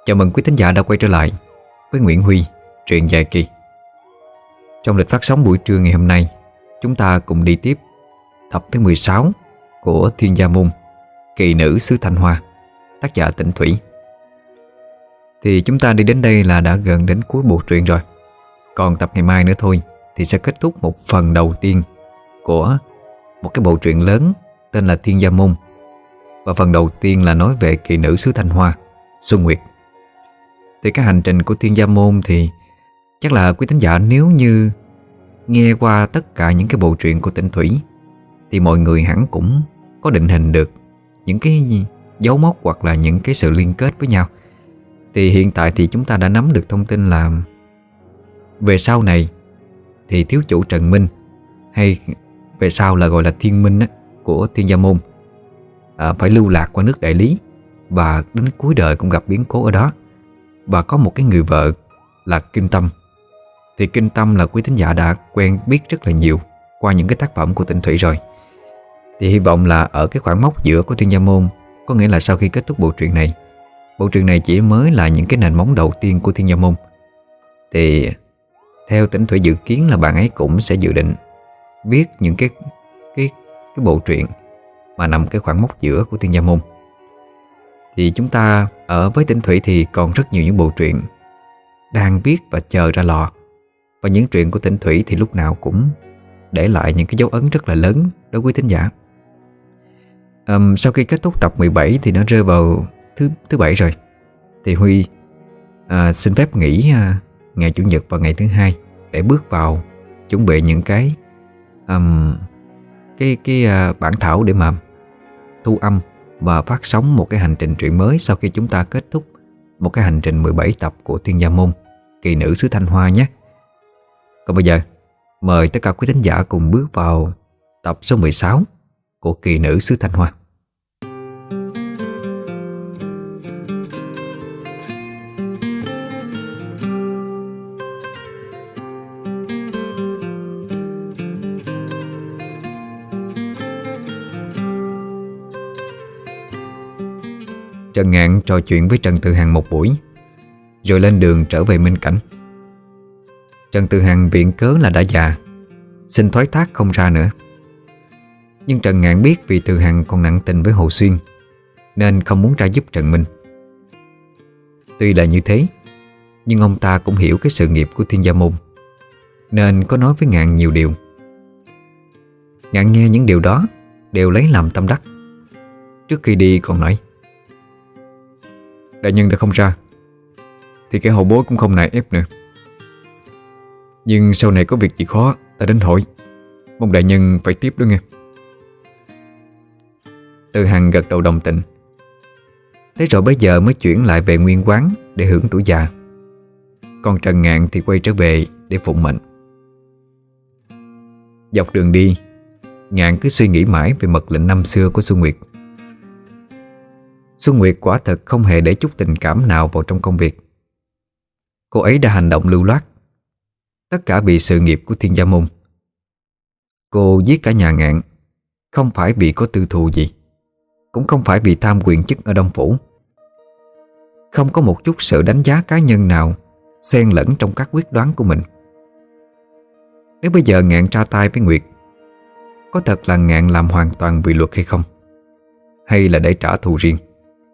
Chào mừng quý thính giả đã quay trở lại với Nguyễn Huy, truyện dài kỳ. Trong lịch phát sóng buổi trưa ngày hôm nay, chúng ta cùng đi tiếp tập thứ 16 của Thiên Gia Môn, Kỳ Nữ xứ Thanh Hoa, tác giả Tĩnh Thủy. Thì chúng ta đi đến đây là đã gần đến cuối bộ truyện rồi. Còn tập ngày mai nữa thôi thì sẽ kết thúc một phần đầu tiên của một cái bộ truyện lớn tên là Thiên Gia Môn. Và phần đầu tiên là nói về Kỳ Nữ xứ Thanh Hoa, Xuân Nguyệt. Thì cái hành trình của Thiên Gia Môn thì chắc là quý thính giả nếu như nghe qua tất cả những cái bộ truyện của Tĩnh Thủy thì mọi người hẳn cũng có định hình được những cái dấu mốc hoặc là những cái sự liên kết với nhau. Thì hiện tại thì chúng ta đã nắm được thông tin là về sau này thì thiếu chủ Trần Minh, hay về sau là gọi là Thiên Minh á, của Thiên Gia Môn phải lưu lạc qua nước Đại Lý và đến cuối đời cũng gặp biến cố ở đó. Và có một cái người vợ là Kinh Tâm. Thì Kinh Tâm là quý thính giả đã quen biết rất là nhiều qua những cái tác phẩm của Tĩnh Thủy rồi. Thì hy vọng là ở cái khoảng mốc giữa của Thiên Gia Môn, có nghĩa là sau khi kết thúc bộ truyện này, bộ truyện này chỉ mới là những cái nền móng đầu tiên của Thiên Gia Môn, thì theo Tĩnh Thủy dự kiến là bạn ấy cũng sẽ dự định viết những cái bộ truyện mà nằm cái khoảng mốc giữa của Thiên Gia Môn. Thì chúng ta ở với Tĩnh Thủy thì còn rất nhiều những bộ truyện đang viết và chờ ra lò. Và những truyện của Tĩnh Thủy thì lúc nào cũng để lại những cái dấu ấn rất là lớn đối với thính giả. Sau khi kết thúc tập 17 thì nó rơi vào thứ bảy rồi. Thì Huy xin phép nghỉ ngày Chủ nhật và ngày thứ hai để bước vào chuẩn bị những cái bản thảo để mà thu âm và phát sóng một cái hành trình truyện mới sau khi chúng ta kết thúc một cái hành trình 17 tập của Thiên Gia Môn, Kỳ Nữ xứ Thanh Hoa nhé. Còn bây giờ, mời tất cả quý thính giả cùng bước vào tập số 16 của Kỳ Nữ xứ Thanh Hoa. Trần Ngạn trò chuyện với Trần Tự Hằng một buổi, rồi lên đường trở về Minh Cảnh. Trần Tự Hằng viện cớ là đã già, xin thoái thác không ra nữa. Nhưng Trần Ngạn biết vì Tự Hằng còn nặng tình với Hồ Xuyên nên không muốn ra giúp Trần Minh. Tuy là như thế, nhưng ông ta cũng hiểu cái sự nghiệp của Thiên Gia Môn, nên có nói với Ngạn nhiều điều. Ngạn nghe những điều đó đều lấy làm tâm đắc. Trước khi đi còn nói: đại nhân đã không ra thì cái hậu bối cũng không nài ép nữa. Nhưng sau này có việc gì khó ta đến hỏi, mong đại nhân phải tiếp đó nghe. Từ Hằng gật đầu đồng tình. Thế rồi bây giờ mới chuyển lại về nguyên quán để hưởng tuổi già. Còn Trần Ngạn thì quay trở về để phụng mệnh. Dọc đường đi, Ngạn cứ suy nghĩ mãi về mật lệnh năm xưa của Xuân Nguyệt. Xuân Nguyệt quả thật không hề để chút tình cảm nào vào trong công việc. Cô ấy đã hành động lưu loát, tất cả vì sự nghiệp của Thiên Gia Môn. Cô giết cả nhà Ngạn không phải vì có tư thù gì, cũng không phải vì tham quyền chức ở Đông Phủ. Không có một chút sự đánh giá cá nhân nào xen lẫn trong các quyết đoán của mình. Nếu bây giờ Ngạn ra tay với Nguyệt, có thật là Ngạn làm hoàn toàn vì luật hay không, hay là để trả thù riêng?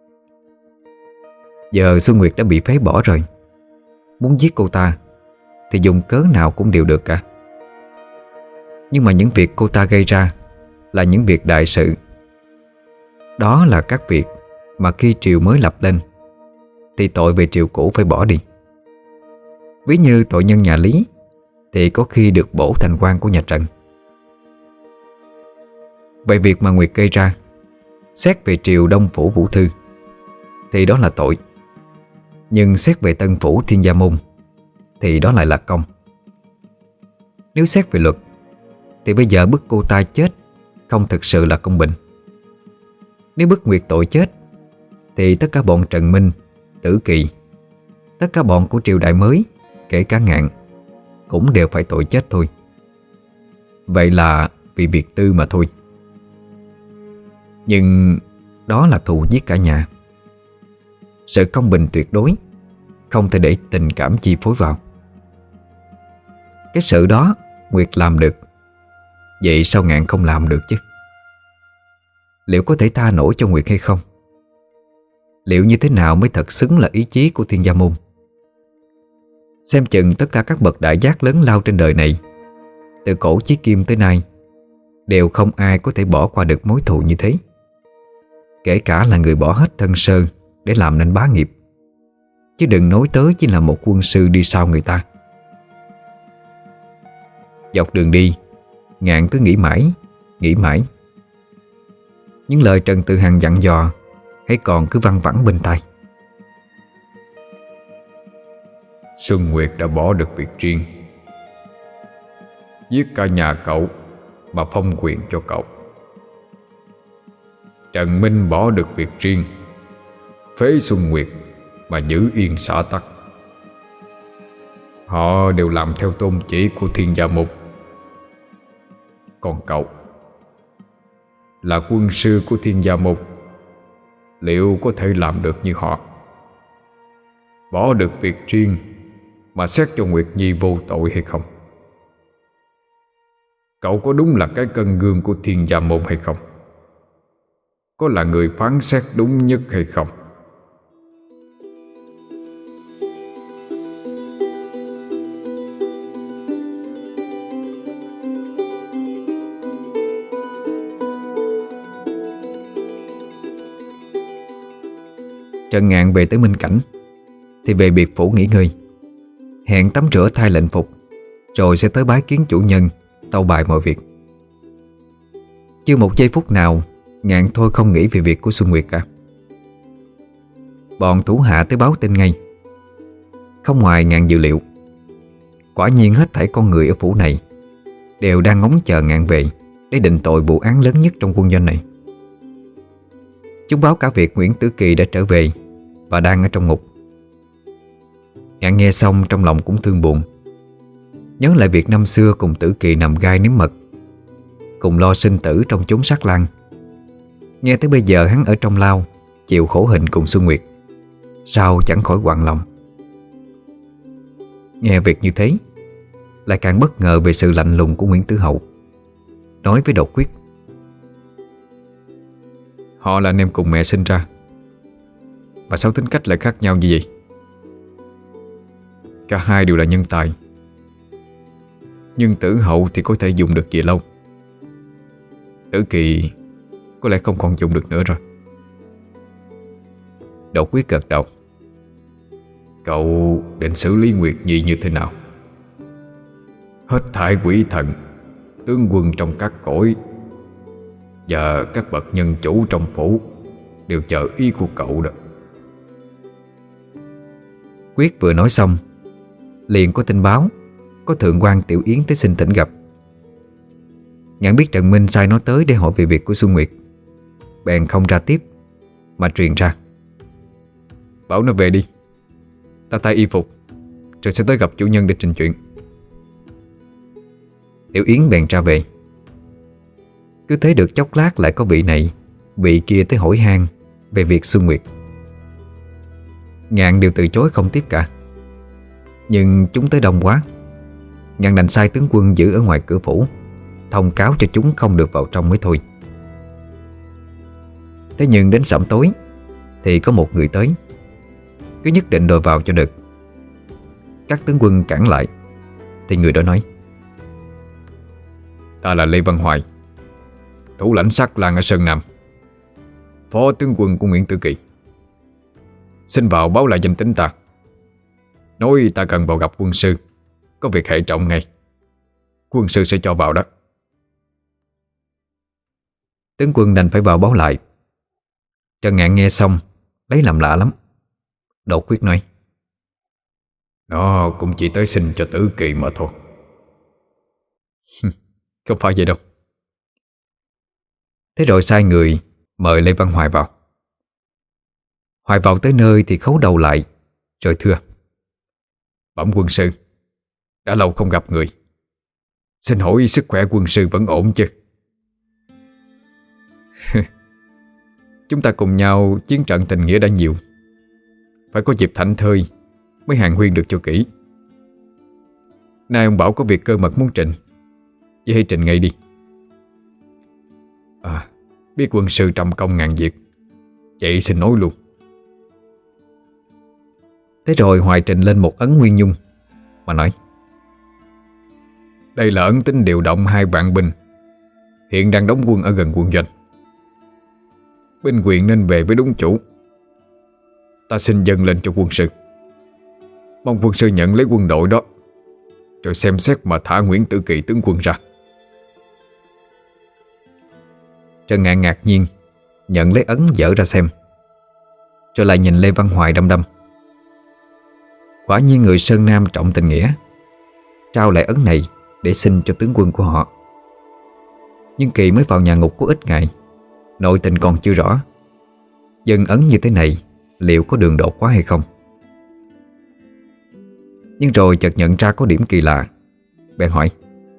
Giờ Xuân Nguyệt đã bị phế bỏ rồi, muốn giết cô ta thì dùng cớ nào cũng đều được cả. Nhưng mà những việc cô ta gây ra là những việc đại sự. Đó là các việc mà khi triều mới lập lên thì tội về triều cũ phải bỏ đi. Ví như tội nhân nhà Lý thì có khi được bổ thành quan của nhà Trần. Vậy việc mà Nguyệt gây ra, xét về triều Đông Phủ Vũ Thư thì đó là tội, nhưng xét về Tân Phủ Thiên Gia Môn thì đó lại là công. Nếu xét về luật thì bây giờ bức cô ta chết không thực sự là công bình. Nếu bức Nguyệt tội chết thì tất cả bọn Trần Minh, Tử Kỳ, tất cả bọn của triều đại mới, kể cả Ngạn, cũng đều phải tội chết thôi. Vậy là vì việc tư mà thôi. Nhưng đó là thù giết cả nhà. sự công bình tuyệt đối, không thể để tình cảm chi phối vào. Cái sự đó Nguyệt làm được, vậy sao Ngạn không làm được chứ? Liệu có thể tha nổi cho Nguyệt hay không? Liệu như thế nào mới thật xứng là ý chí của Thiên Gia Môn? Xem chừng tất cả các bậc đại giác lớn lao trên đời này, từ cổ chí kim tới nay, đều không ai có thể bỏ qua được mối thù như thế. Kể cả là người bỏ hết thân sơn để làm nên bá nghiệp, chứ đừng nói tới chỉ là một quân sư đi sau người ta. Dọc đường đi, Ngạn cứ nghĩ mãi, nghĩ mãi. Những lời Trần Tự Hằng dặn dò hãy còn cứ văng vẳng bên tai. Xuân Nguyệt đã bỏ được việc riêng, giết cả nhà cậu mà phong quyền cho cậu. Trần Minh bỏ được việc riêng, phế Xuân Nguyệt mà giữ yên xã tắc. Họ đều làm theo tôn chỉ của Thiên Gia Môn. Còn cậu là quân sư của Thiên Gia Môn, liệu có thể làm được như họ, bỏ được việc riêng mà xét cho Nguyệt Nhi vô tội hay không? Cậu có đúng là cái cân gương của Thiên Gia Môn hay không? Có là người phán xét đúng nhất hay không? Trần Ngạn về tới Minh Cảnh thì về biệt phủ nghỉ ngơi, hẹn tắm rửa thay lệnh phục, rồi sẽ tới bái kiến chủ nhân, tâu bày mọi việc. Chưa một giây phút nào Ngạn thôi không nghĩ về việc của Xuân Nguyệt cả. Bọn thủ hạ tới báo tin ngay. Không ngoài Ngạn dự liệu, quả nhiên hết thảy con người ở phủ này đều đang ngóng chờ Ngạn về để định tội vụ án lớn nhất trong quân doanh này. Chúng báo cả việc Nguyễn Tử Kỳ đã trở về và đang ở trong ngục. Ngạn nghe xong trong lòng cũng thương buồn, nhớ lại việc năm xưa cùng Tử Kỳ nằm gai nếm mật, cùng lo sinh tử trong chốn sát lang. Nghe tới bây giờ hắn ở trong lao chịu khổ hình cùng Xuân Nguyệt, sao chẳng khỏi quặn lòng. Nghe việc như thế, lại càng bất ngờ về sự lạnh lùng của Nguyễn Tử Hậu. Nói với Đột Quyết: Họ là anh em cùng mẹ sinh ra, mà sao tính cách lại khác nhau như vậy? Cả hai đều là nhân tài, nhưng Tử Hậu thì có thể dùng được về lâu. Tử Kỳ có lẽ không còn dùng được nữa rồi. Đột Quyết gật đầu: Cậu định xử lý Nguyệt Nhi như thế nào? Hết thảy quỷ thần, tướng quân trong các cõi và các bậc nhân chủ trong phủ đều chờ ý của cậu đó. Quyết vừa nói xong, liền có tin báo có thượng quan Tiểu Yến tới xin thỉnh gặp. Ngạn biết Trần Minh sai nó tới để hỏi về việc của Xuân Nguyệt, bèn không ra tiếp mà truyền ra: Bảo nó về đi, ta thay y phục rồi sẽ tới gặp chủ nhân để trình chuyện. Tiểu Yến bèn ra về. Cứ thế được chốc lát lại có vị này vị kia tới hỏi han về việc Xuân Nguyệt. Ngạn đều từ chối không tiếp cả, nhưng chúng tới đông quá, Ngạn đành sai tướng quân giữ ở ngoài cửa phủ, thông cáo cho chúng không được vào trong mới thôi. Thế nhưng đến sẩm tối thì có một người tới, cứ nhất định đòi vào cho được. Các tướng quân cản lại thì người đó nói: Ta là Lê Văn Hoài, thủ lãnh Sắc Lang ở Sơn Nam, phó tướng quân của Nguyễn Tử Kỳ. Xin vào báo lại danh tính ta, nói ta cần vào gặp quân sư, có việc hệ trọng ngay. Quân sư sẽ cho vào đó. Tướng quân đành phải vào báo lại. Trần Ngạn nghe xong lấy làm lạ lắm. Đột Quyết nói: Nó cũng chỉ tới xin cho Tử Kỳ mà thôi. Không phải vậy đâu. Thế rồi sai người mời Lê Văn Hoài vào. Hoài vào tới nơi thì khấu đầu lại rồi thưa: Bẩm quân sư, đã lâu không gặp người, xin hỏi sức khỏe quân sư vẫn ổn chứ? Chúng ta cùng nhau chiến trận tình nghĩa đã nhiều, phải có dịp thảnh thơi mới hàn huyên được cho kỹ. Nay ông bảo có việc cơ mật muốn trình, vậy hãy trình ngay đi. Biết quân sư trăm công ngàn việc, vậy xin nói luôn. Thế rồi Hoài trình lên một ấn nguyên nhung mà nói: Đây là ấn tính điều động 2 vạn binh, hiện đang đóng quân ở gần quân doanh. Binh quyền nên về với đúng chủ. Ta xin dâng lên cho quân sư. Mong quân sư nhận lấy quân đội đó, rồi xem xét mà thả Nguyễn Tử Kỳ tướng quân ra. Trần Ngạn ngạc nhiên nhận lấy ấn dở ra xem, rồi lại nhìn Lê Văn Hoài đăm đăm. Quả nhiên người Sơn Nam trọng tình nghĩa, trao lại ấn này để xin cho tướng quân của họ. Nhưng Kỳ mới vào nhà ngục có ít ngày, nội tình còn chưa rõ, dâng ấn như thế này liệu có đường đột quá hay không. Nhưng rồi chợt nhận ra có điểm kỳ lạ, bèn hỏi: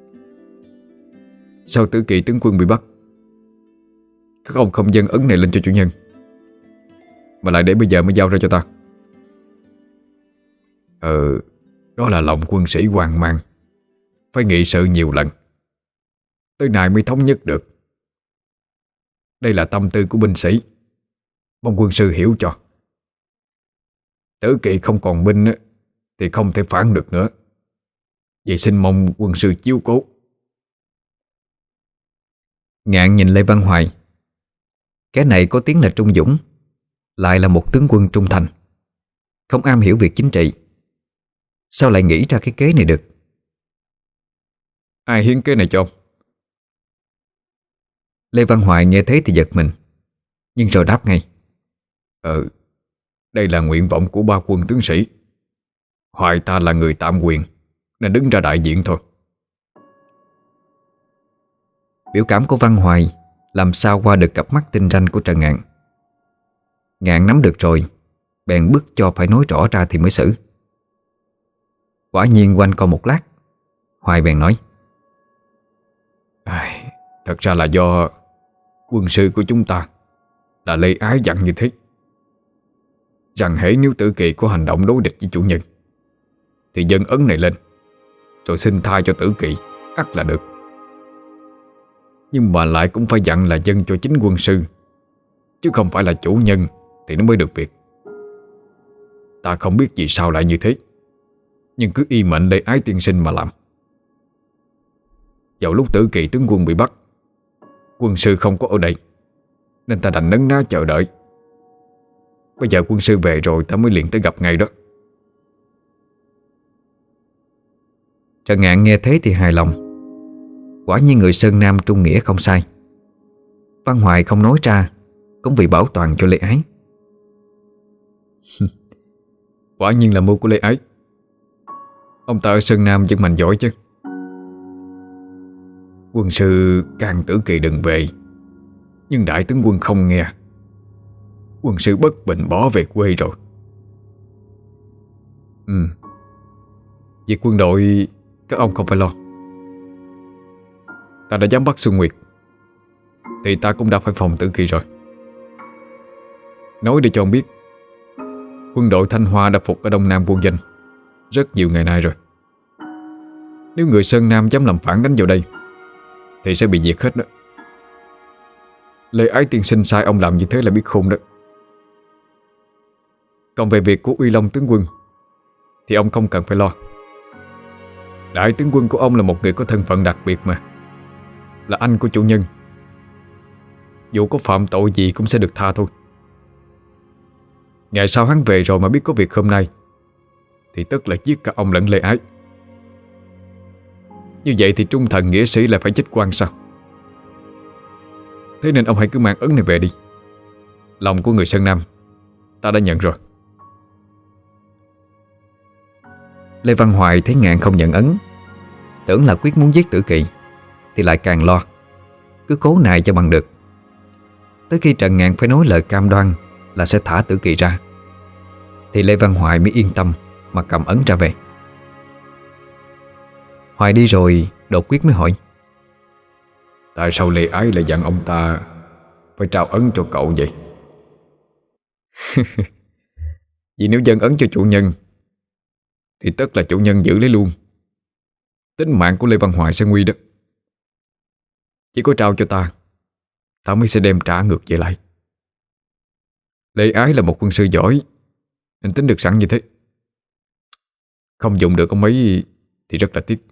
Sao Tử Kỳ tướng quân bị bắt, các ông không dâng ấn này lên cho chủ nhân, mà lại để bây giờ mới giao ra cho ta? Đó là lòng quân sĩ hoang mang, phải nghị sự nhiều lần, tới nay mới thống nhất được. Đây là tâm tư của binh sĩ, mong quân sư hiểu cho. Tử Kỳ không còn binh thì không thể phản được nữa, vậy xin mong quân sư chiếu cố. Ngạn nhìn Lê Văn Hoài. Cái này có tiếng là trung dũng, lại là một tướng quân trung thành, không am hiểu việc chính trị, sao lại nghĩ ra cái kế này được? Ai hiến kế này cho ông? Lê Văn Hoài nghe thế thì giật mình, nhưng rồi đáp ngay: Đây là nguyện vọng của 3 quân tướng sĩ. Hoài ta là người tạm quyền nên đứng ra đại diện thôi. Biểu cảm của Văn Hoài làm sao qua được cặp mắt tinh ranh của Trần Ngạn. Ngạn nắm được rồi, bèn bức cho phải nói rõ ra thì mới xử. Quả nhiên quanh co một lát, Hoài bèn nói: Thật ra là do quân sư của chúng ta là Lê Ái dặn như thế, rằng hễ nếu Tử Kỳ có hành động đối địch với chủ nhân thì dâng ấn này lên, rồi xin tha cho Tử Kỳ, ắt là được. Nhưng mà lại cũng phải dặn là dâng cho chính quân sư, chứ không phải là chủ nhân thì nó mới được việc. Ta không biết vì sao lại như thế, nhưng cứ y mệnh Lê Ái tiên sinh mà làm. Vào lúc Tử Kỳ tướng quân bị bắt, quân sư không có ở đây, nên ta đành nấn ná chờ đợi. Bây giờ quân sư về rồi ta mới liền tới gặp ngay đó. Trần Ngạn nghe thế thì hài lòng. Quả nhiên người Sơn Nam trung nghĩa không sai. Văn Hoài không nói ra cũng vì bảo toàn cho Lê Ái. Quả nhiên là mưu của Lê Ái. Ông ta ở Sơn Nam vẫn mạnh giỏi chứ. Quân sư can Tử Kỳ đừng về, nhưng đại tướng quân không nghe. Quân sư bất bình bỏ về quê rồi. Việc quân đội các ông không phải lo. Ta đã dám bắt Xuân Nguyệt thì ta cũng đã phải phòng Tử Kỳ rồi. Nói để cho ông biết, quân đội Thanh Hoa đã phục ở Đông Nam quân doanh rất nhiều ngày nay rồi. Nếu người Sơn Nam dám làm phản đánh vào đây thì sẽ bị diệt hết đó. Lê Ái tiên sinh sai ông làm như thế là biết khôn đó. Còn về việc của Uy Long tướng quân thì ông không cần phải lo. Đại tướng quân của ông là một người có thân phận đặc biệt mà, là anh của chủ nhân. Dù có phạm tội gì cũng sẽ được tha thôi. Ngày sau hắn về rồi mà biết có việc hôm nay thì tất là giết cả ông lẫn Lê Ái. Như vậy thì trung thần nghĩa sĩ lại phải chết quan sao? Thế nên ông hãy cứ mang ấn này về đi. Lòng của người Sơn Nam ta đã nhận rồi. Lê Văn Hoài thấy Ngạn không nhận ấn, tưởng là quyết muốn giết Tử Kỳ, thì lại càng lo, cứ cố nài cho bằng được. Tới khi Trần Ngạn phải nói lời cam đoan là sẽ thả Tử Kỳ ra, thì Lê Văn Hoài mới yên tâm mà cầm ấn ra về. Hoài đi rồi, đột quyết mới hỏi: tại sao Lê Ái lại dặn ông ta phải trao ấn cho cậu vậy? Vì nếu dân ấn cho chủ nhân thì tất là chủ nhân giữ lấy luôn. Tính mạng của Lê Văn Hoài sẽ nguy đó. Chỉ có trao cho ta mới sẽ đem trả ngược về lại. Lê Ái là một quân sư giỏi nên tính được sẵn như thế. Không dùng được ông ấy thì rất là tiếc.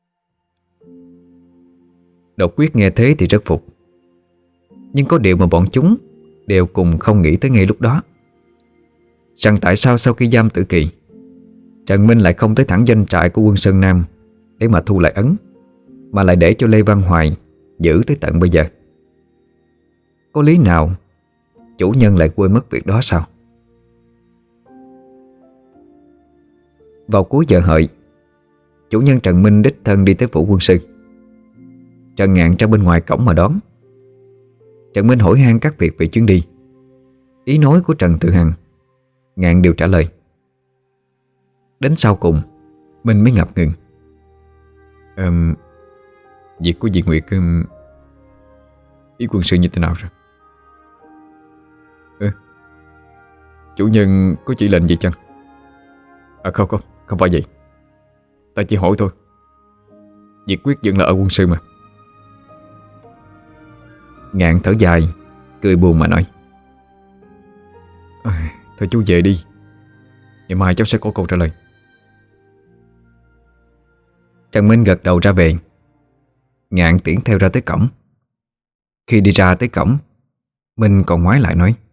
Độc Quyết nghe thế thì rất phục. Nhưng có điều mà bọn chúng đều cùng không nghĩ tới ngay lúc đó, rằng tại sao sau khi giam Tử Kỳ, Trần Minh lại không tới thẳng doanh trại của quân Sơn Nam để mà thu lại ấn, mà lại để cho Lê Văn Hoài giữ tới tận bây giờ. Có lý nào chủ nhân lại quên mất việc đó sao? Vào cuối giờ hợi, chủ nhân Trần Minh đích thân đi tới phủ quân sư. Trần Ngạn ra bên ngoài cổng mà đón. Trần Minh hỏi han các việc về chuyến đi. Ý nói của Trần Tự Hằng, Ngạn đều trả lời. Đến sau cùng, Minh mới ngập ngừng. Việc của Diệt Nguyệt ý quân sư như thế nào rồi? Chủ nhân có chỉ lệnh gì chăng? Không phải vậy. Ta chỉ hỏi thôi. Diệt Quyết vẫn là ở quân sư mà. Ngạn thở dài, cười buồn mà nói. Thôi chú về đi, ngày mai cháu sẽ có câu trả lời. Trần Minh gật đầu ra về. Ngạn tiễn theo ra tới cổng. Khi đi ra tới cổng, Minh còn ngoái lại nói.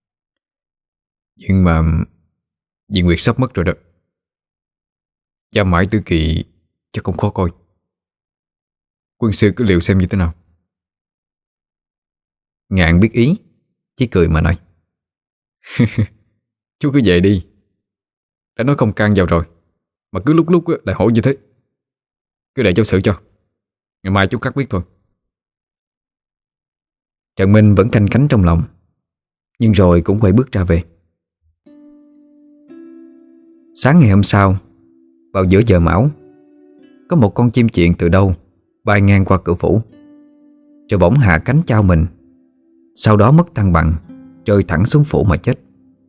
Nhưng mà Diệt Nguyệt sắp mất rồi đó. Giam mãi Tử Kỳ chắc cũng khó coi. Quân sư cứ liệu xem như thế nào. Ngạn biết ý, chỉ cười mà nói. Chú cứ về đi. Đã nói không can vào rồi mà cứ lúc lại hỏi như thế. Cứ để cháu xử cho. Ngày mai chú cắt biết thôi. Trần Minh vẫn canh cánh trong lòng, nhưng rồi cũng quay bước ra về. Sáng ngày hôm sau, vào giữa giờ mão, có một con chim chiện từ đâu bay ngang qua cửa phủ, rồi bỗng hạ cánh chao mình, sau đó mất thăng bằng, rơi thẳng xuống phủ mà chết.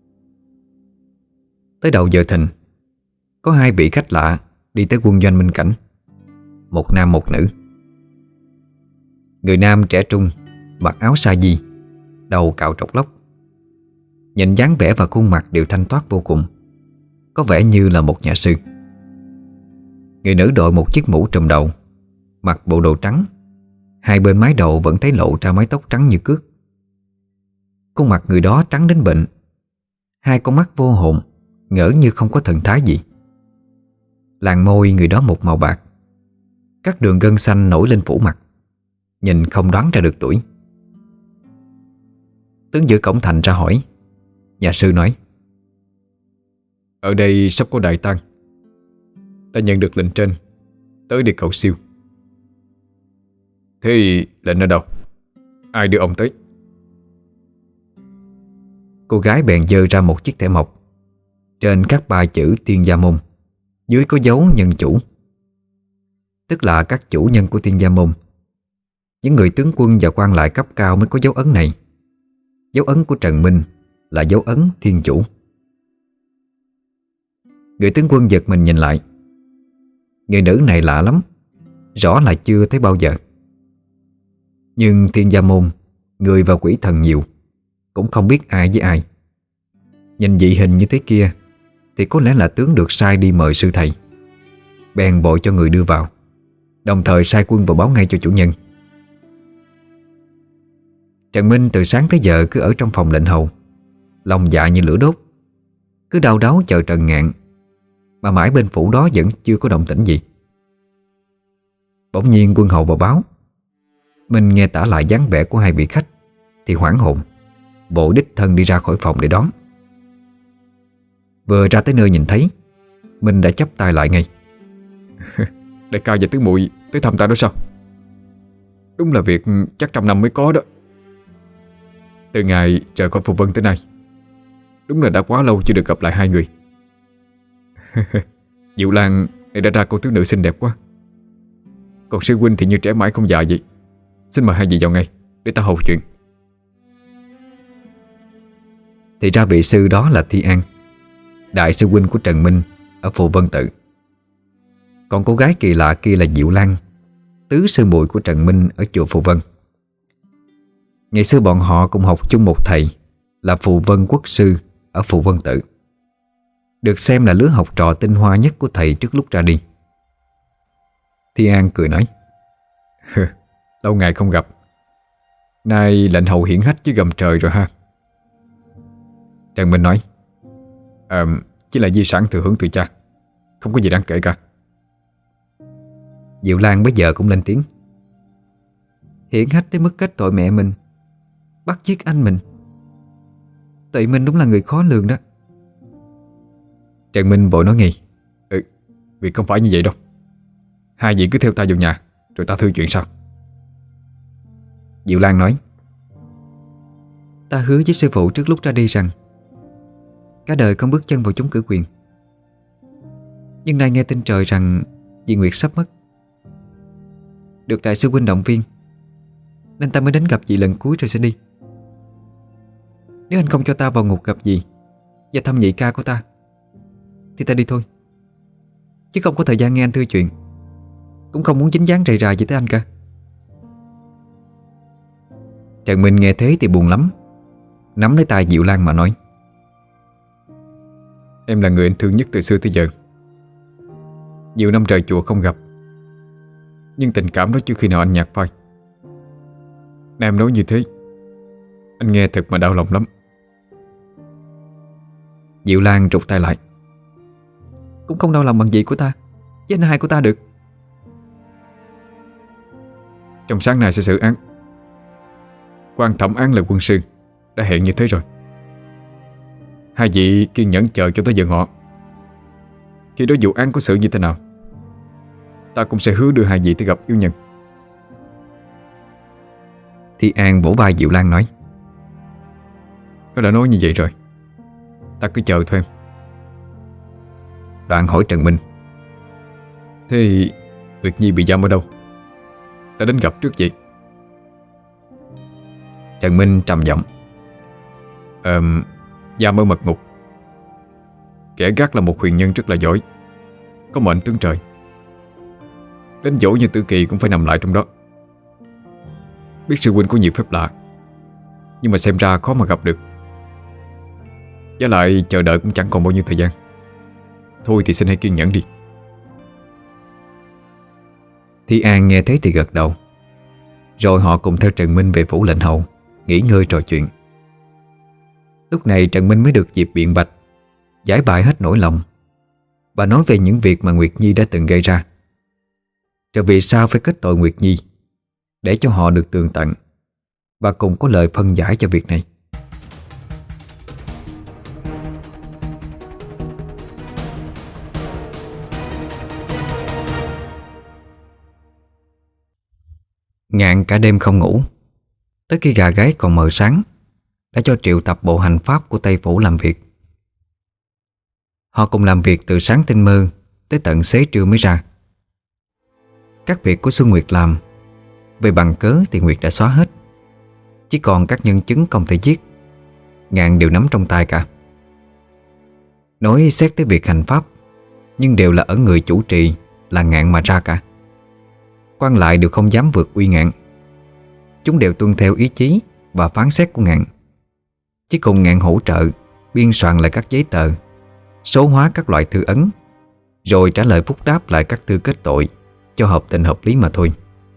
Tới đầu giờ thìn, có hai vị khách lạ đi tới quân doanh Minh Cảnh, một nam một nữ. Người nam trẻ trung, mặc áo sa di, đầu cạo trọc lóc. Nhìn dáng vẻ và khuôn mặt đều thanh thoát vô cùng, có vẻ như là một nhà sư. Người nữ đội một chiếc mũ trùm đầu, mặc bộ đồ trắng, hai bên mái đầu vẫn thấy lộ ra mái tóc trắng như cước. Khuôn mặt người đó trắng đến bệnh, hai con mắt vô hồn, ngỡ như không có thần thái gì. Làn môi người đó một màu bạc, các đường gân xanh nổi lên phủ mặt, nhìn không đoán ra được tuổi. Tướng giữ cổng thành ra hỏi. Nhà sư nói. Ở đây sắp có đại tang. Ta nhận được lệnh trên, tới để cầu siêu. Thế lệnh ở đâu? Ai đưa ông tới? Cô gái bèn giơ ra một chiếc thẻ mộc, trên các ba chữ Thiên Gia Môn, dưới có dấu nhân chủ, tức là các chủ nhân của Thiên Gia Môn. Những người tướng quân và quan lại cấp cao mới có dấu ấn này. Dấu ấn của Trần Minh là dấu ấn thiên chủ. Người tướng quân giật mình nhìn lại. Người nữ này lạ lắm, rõ là chưa thấy bao giờ. Nhưng Thiên Gia Môn, người và quỷ thần nhiều, cũng không biết ai với ai. Nhìn dị hình như thế kia thì có lẽ là tướng được sai đi mời sư thầy, bèn vội cho người đưa vào, đồng thời sai quân vào báo ngay cho chủ nhân. Trần Minh từ sáng tới giờ cứ ở trong phòng lệnh hầu, lòng dạ như lửa đốt, cứ đau đáu chờ Trần Ngạn, mà mãi bên phủ đó vẫn chưa có động tĩnh gì. Bỗng nhiên quân hầu vào báo. Minh nghe tả lại dáng vẻ của hai vị khách thì hoảng hồn, bộ đích thân đi ra khỏi phòng để đón. Vừa ra tới nơi nhìn thấy, Minh đã chắp tay lại ngay. Đại ca và tứ muội tới thăm ta đó sao? Đúng là việc chắc trăm năm mới có đó. Từ ngày rời khỏi Phù Vân tới nay, đúng là đã quá lâu chưa được gặp lại hai người. Diệu Lan này đã ra cô thiếu nữ xinh đẹp quá. Còn sư huynh thì như trẻ mãi không già vậy. Xin mời hai vị vào ngay để ta hầu chuyện. Thì ra vị sư đó là Thi An, đại sư huynh của Trần Minh ở Phù Vân Tự. Còn cô gái kỳ lạ kia là Diệu Lan, tứ sư muội của Trần Minh ở chùa Phù Vân. Ngày xưa bọn họ cùng học chung một thầy là Phù Vân Quốc sư ở Phù Vân Tự, được xem là lứa học trò tinh hoa nhất của thầy trước lúc ra đi. Thi An cười nói: Lâu ngày không gặp, nay lệnh hầu hiển hách chứ gầm trời rồi ha. Trần Minh nói: Chỉ là di sản thừa hưởng từ cha, không có gì đáng kể cả. Diệu Lan bây giờ cũng lên tiếng: Hiển hách tới mức kết tội mẹ mình, bắt giết anh mình. Tụi mình đúng là người khó lường đó. Trần Minh vội nói ngay: Việc không phải như vậy đâu. Hai vị cứ theo ta vào nhà, rồi ta thư chuyện sau. Diệu Lan nói: Ta hứa với sư phụ trước lúc ra đi rằng cả đời không bước chân vào chúng cử quyền. Nhưng nay nghe tin trời rằng Di Nguyệt sắp mất, được đại sư huynh động viên, nên ta mới đến gặp dì lần cuối rồi sẽ đi. Nếu anh không cho ta vào ngục gặp dì và thăm nhị ca của ta thì ta đi thôi, chứ không có thời gian nghe anh thư chuyện, cũng không muốn dính dáng rầy rà gì tới anh cả. Trần Minh nghe thế thì buồn lắm, nắm lấy tay Diệu Lan mà nói: Em là người anh thương nhất từ xưa tới giờ. Nhiều năm trời chùa không gặp, nhưng tình cảm đó chưa khi nào anh nhạt phai. Em nói như thế, anh nghe thật mà đau lòng lắm. Diệu Lan rụt tay lại: Cũng không đau lòng bằng gì của ta với anh hai của ta được. Trong sáng nay sẽ xử án. Quan thẩm án là quân sư đã hẹn như thế rồi. Hai vị kiên nhẫn chờ cho tới giờ ngọ. Khi đó vụ án có xử như thế nào, ta cũng sẽ hứa đưa hai vị tới gặp yêu nhân. Thi An vỗ vai Diệu Lan nói: Nó đã nói như vậy rồi, ta cứ chờ thôi em. Đoạn hỏi Trần Minh: Thế Nguyệt Nhi bị giam ở đâu? Ta đến gặp trước vậy. Trần Minh trầm giọng: Giam ở mật ngục. Kẻ gác là một huyền nhân rất là giỏi, có mệnh tướng trời. Đến dỗ như Tử Kỳ cũng phải nằm lại trong đó. Biết sư huynh có nhiều phép lạ, nhưng mà xem ra khó mà gặp được. Với lại chờ đợi cũng chẳng còn bao nhiêu thời gian. Thôi thì xin hãy kiên nhẫn đi. Thi An nghe thế thì gật đầu. Rồi họ cùng theo Trần Minh về phủ lệnh hầu, nghỉ ngơi trò chuyện. Lúc này Trần Minh mới được dịp biện bạch, giải bày hết nỗi lòng và nói về những việc mà Nguyệt Nhi đã từng gây ra, rồi vì sao phải kết tội Nguyệt Nhi, để cho họ được tường tận và cùng có lời phân giải cho việc này. Ngạn cả đêm không ngủ, tới khi gà gáy còn mờ sáng đã cho triệu tập bộ hành pháp của Tây Phủ làm việc. Họ cùng làm việc từ sáng tinh mơ tới tận xế trưa mới ra. Các việc của Xuân Nguyệt làm, về bằng cớ thì Nguyệt đã xóa hết, chỉ còn các nhân chứng không thể giết, Ngạn đều nắm trong tay cả. Nói xét tới việc hành pháp, nhưng đều là ở người chủ trì là Ngạn mà ra cả. Quan lại đều không dám vượt uy Ngạn. Chúng đều tuân theo ý chí và phán xét của Ngạn, chỉ cùng Ngạn hỗ trợ biên soạn lại các giấy tờ, số hóa các loại thư ấn, rồi trả lời phúc đáp lại các thư kết tội cho hợp tình hợp lý mà thôi.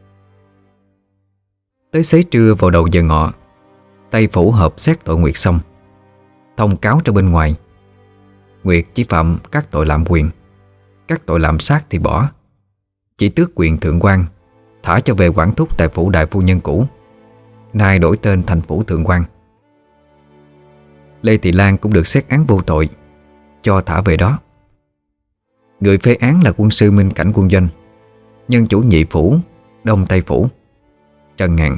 Tới xế trưa vào đầu giờ ngọ, Tây Phủ họp xét tội Nguyệt xong, thông cáo ra bên ngoài. Nguyệt chỉ phạm các tội lạm quyền, các tội lạm sát thì bỏ, chỉ tước quyền thượng quan, thả cho về quản thúc tại phủ đại phu nhân cũ, nay đổi tên thành phủ thượng quan. Lê Thị Lan cũng được xét án vô tội, cho thả về đó. Người phê án là quân sư Minh Cảnh Quân Doanh, nhân chủ nhị phủ Đông Tây Phủ, Trần Ngạn.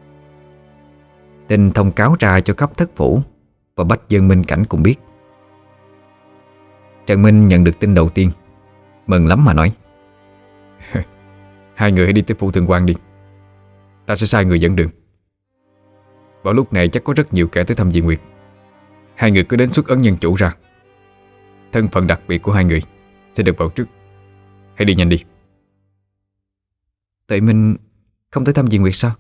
Tin thông cáo ra cho cấp thất phủ và bách dân Minh Cảnh cũng biết. Trần Minh nhận được tin đầu tiên, mừng lắm mà nói: Hai người hãy đi tới phủ thượng quan đi, ta sẽ sai người dẫn đường. Vào lúc này chắc có rất nhiều kẻ tới thăm Di Nguyệt. Hai người cứ đến xuất ấn nhân chủ ra, thân phận đặc biệt của hai người sẽ được vào trước. Hãy đi nhanh đi. Tuệ Minh không tới thăm Diên Nguyệt sao?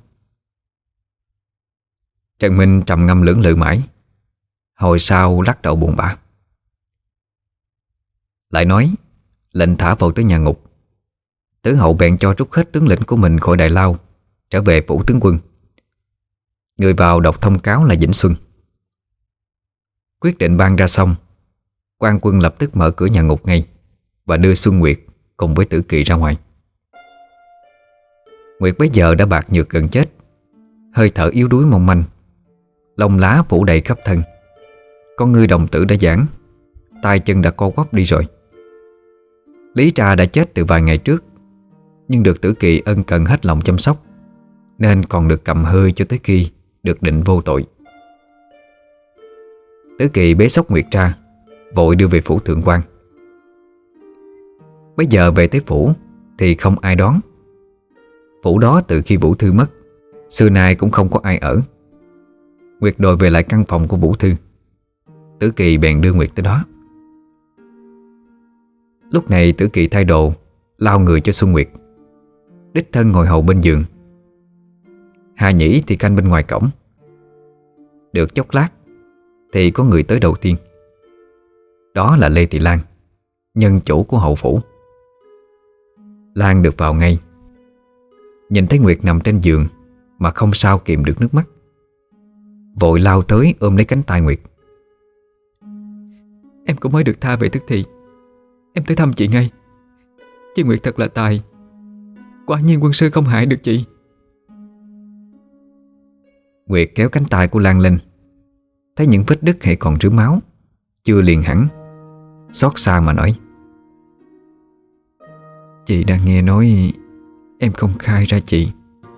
Trần Minh trầm ngâm lưỡng lự mãi, hồi sau lắc đầu buồn bã. Lại nói lệnh thả vào tới nhà ngục. Tứ hậu bèn cho rút hết tướng lĩnh của mình khỏi Đại Lao, trở về phủ tướng quân. Người vào đọc thông cáo là Vĩnh Xuân. Quyết định ban ra xong, quan quân lập tức mở cửa nhà ngục ngay và đưa Xuân Nguyệt cùng với Tử Kỳ ra ngoài. Nguyệt bấy giờ đã bạc nhược gần chết, hơi thở yếu đuối mong manh, lông lá phủ đầy khắp thân. Con ngươi đồng tử đã giãn, tay chân đã co quắp đi rồi. Lý Trà đã chết từ vài ngày trước, nhưng được Tử Kỳ ân cần hết lòng chăm sóc, nên còn được cầm hơi cho tới khi được định vô tội. Tử Kỳ bế xốc Nguyệt ra, vội đưa về phủ thượng quan. Bây giờ về tới phủ thì không ai đón. Phủ đó từ khi Vũ Thư mất, xưa nay cũng không có ai ở. Nguyệt đòi về lại căn phòng của Vũ Thư. Tử Kỳ bèn đưa Nguyệt tới đó. Lúc này Tử Kỳ thay đồ, lau người cho Xuân Nguyệt, đích thân ngồi hầu bên giường. Hà Nhĩ thì canh bên ngoài cổng. Được chốc lát thì có người tới đầu tiên. Đó là Lê Thị Lan, nhân chủ của hậu phủ. Lan được vào ngay, nhìn thấy Nguyệt nằm trên giường mà không sao kìm được nước mắt, vội lao tới ôm lấy cánh tay Nguyệt. Em cũng mới được tha về tức thì, em tới thăm chị ngay. Chị Nguyệt thật là tài, quả nhiên quân sư không hại được chị. Nguyệt kéo cánh tay của Lan lên, thấy những vết đứt hệ còn rướm máu, chưa liền hẳn, xót xa mà nói: Chị đang nghe nói em không khai ra chị.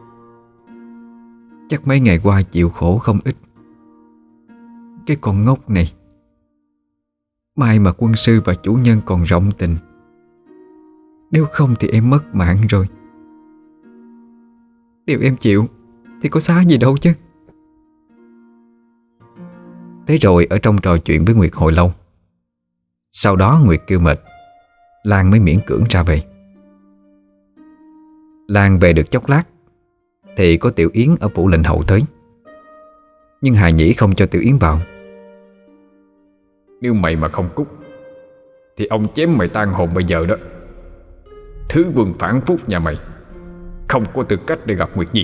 Chắc mấy ngày qua chịu khổ không ít. Cái con ngốc này, may mà quân sư và chủ nhân còn rộng tình, nếu không thì em mất mạng rồi. Điều em chịu thì có xá gì đâu chứ. Thế rồi ở trong trò chuyện với Nguyệt hồi lâu. Sau đó Nguyệt kêu mệt, Lan mới miễn cưỡng ra về. Lan về được chốc lát thì có Tiểu Yến ở phủ lệnh hậu tới. Nhưng Hà Nhĩ không cho Tiểu Yến vào. Nếu mày mà không cút thì ông chém mày tan hồn bây giờ đó. Thứ quân phản phúc nhà mày không có tư cách để gặp Nguyệt Nhi.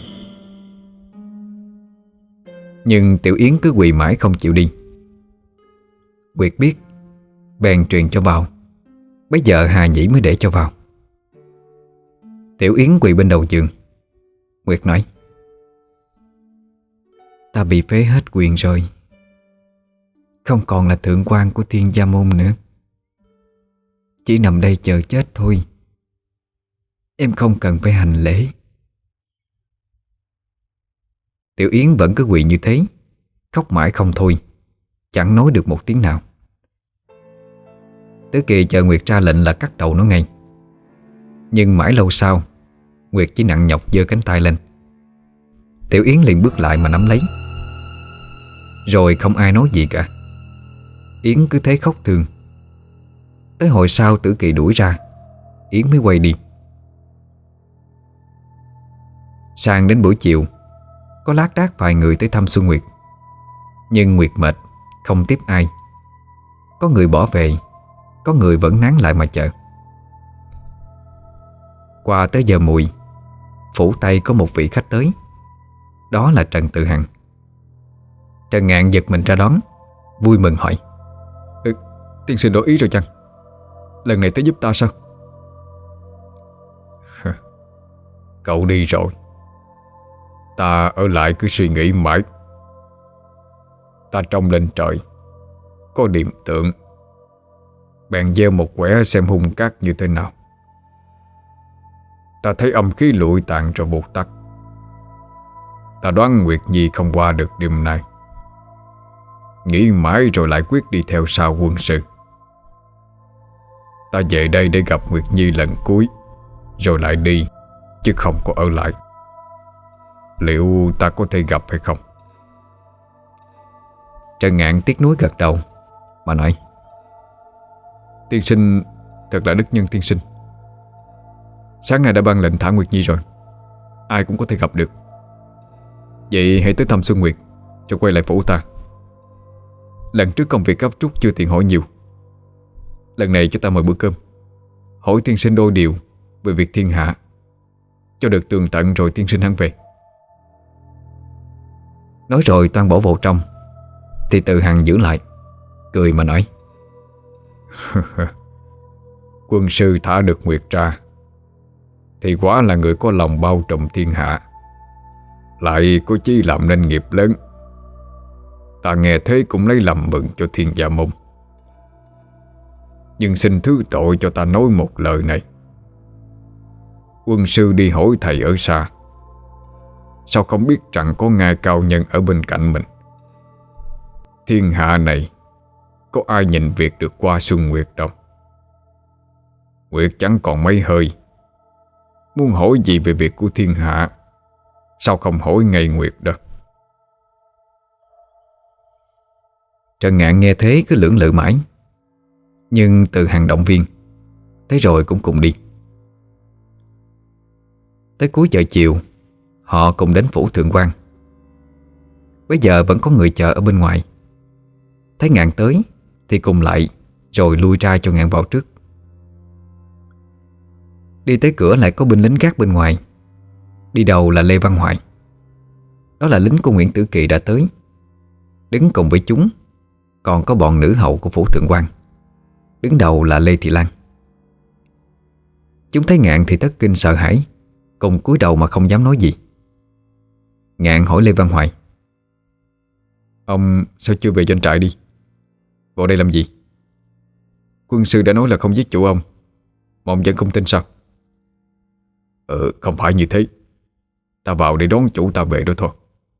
Nhưng Tiểu Yến cứ quỳ mãi không chịu đi. Nguyệt biết, bèn truyền cho vào. Bây giờ Hà Nhĩ mới để cho vào. Tiểu Yến quỳ bên đầu giường. Nguyệt nói: Ta bị phế hết quyền rồi, không còn là thượng quan của Thiên Gia Môn nữa, chỉ nằm đây chờ chết thôi. Em không cần phải hành lễ. Tiểu Yến vẫn cứ quỳ như thế, khóc mãi không thôi, chẳng nói được một tiếng nào. Tử Kỳ chờ Nguyệt ra lệnh là cắt đầu nó ngay. Nhưng mãi lâu sau, Nguyệt chỉ nặng nhọc giơ cánh tay lên. Tiểu Yến liền bước lại mà nắm lấy. Rồi không ai nói gì cả. Yến cứ thế khóc thương. Tới hồi sau Tử Kỳ đuổi ra, Yến mới quay đi. Sang đến buổi chiều, có lác đác vài người tới thăm Xuân Nguyệt. Nhưng Nguyệt mệt, không tiếp ai. Có người bỏ về, có người vẫn nán lại mà chờ. Qua tới giờ mùi, phủ Tây có một vị khách tới. Đó là Trần Tự Hằng. Trần Ngạn giật mình ra đón, vui mừng hỏi: Tiên sinh đổi ý rồi chăng? Lần này tới giúp ta sao? Cậu đi rồi, ta ở lại cứ suy nghĩ mãi. Ta trông lên trời có điềm tượng, bèn gieo một quẻ xem hung cát như thế nào. Ta thấy âm khí lụi tàn rồi vụt tắt. Ta đoán Nguyệt Nhi không qua được đêm nay. Nghĩ mãi rồi lại quyết đi theo sau quân sư. Ta về đây để gặp Nguyệt Nhi lần cuối, rồi lại đi, chứ không có ở lại. Liệu ta có thể gặp hay không? Trần Ngạn tiếc nuối gật đầu mà nói: Tiên sinh thật là đức nhân tiên sinh. Sáng nay đã ban lệnh thả Nguyệt Nhi rồi, ai cũng có thể gặp được. Vậy hãy tới thăm Xuân Nguyệt cho quay lại phủ ta. Lần trước công việc gấp rút chưa tiện hỏi nhiều. Lần này cho ta mời bữa cơm, hỏi tiên sinh đôi điều về việc thiên hạ, cho được tường tận rồi tiên sinh hẳn về. Nói rồi Toan bỏ vào trong, thì Từ Hằng giữ lại, cười mà nói: Quân sư thả được Nguyệt ra thì quả là người có lòng bao trùm thiên hạ, lại có chí làm nên nghiệp lớn. Ta nghe thế cũng lấy làm mừng cho Thiên Gia Môn. Nhưng xin thứ tội cho ta nói một lời này. Quân sư đi hỏi thầy ở xa, sao không biết rằng có ngài cao nhân ở bên cạnh mình? Thiên hạ này có ai nhìn việc được qua Xuân Nguyệt đâu. Nguyệt chẳng còn mấy hơi, muốn hỏi gì về việc của thiên hạ, sao không hỏi ngay Nguyệt đâu. Trần Ngạn nghe thế cứ lưỡng lự mãi, nhưng Từ Hằng động viên, thế rồi cũng cùng đi. Tới cuối giờ chiều, họ cùng đến phủ thượng quan. Bây giờ vẫn có người chờ ở bên ngoài. Thấy Ngạn tới thì cùng lại, rồi lui ra cho Ngạn vào trước. Đi tới cửa lại có binh lính gác bên ngoài. Đi đầu là Lê Văn Hoài. Đó là lính của Nguyễn Tử Kỳ đã tới. Đứng cùng với chúng còn có bọn nữ hậu của phủ thượng quan, đứng đầu là Lê Thị Lan. Chúng thấy Ngạn thì thất kinh sợ hãi, cùng cúi đầu mà không dám nói gì. Ngạn hỏi Lê Văn Hoài: Ông sao chưa về doanh trại đi? Vào đây làm gì? Quân sư đã nói là không giết chủ ông, mà ông vẫn không tin sao? Không phải như thế. Ta vào để đón chủ ta về đó thôi.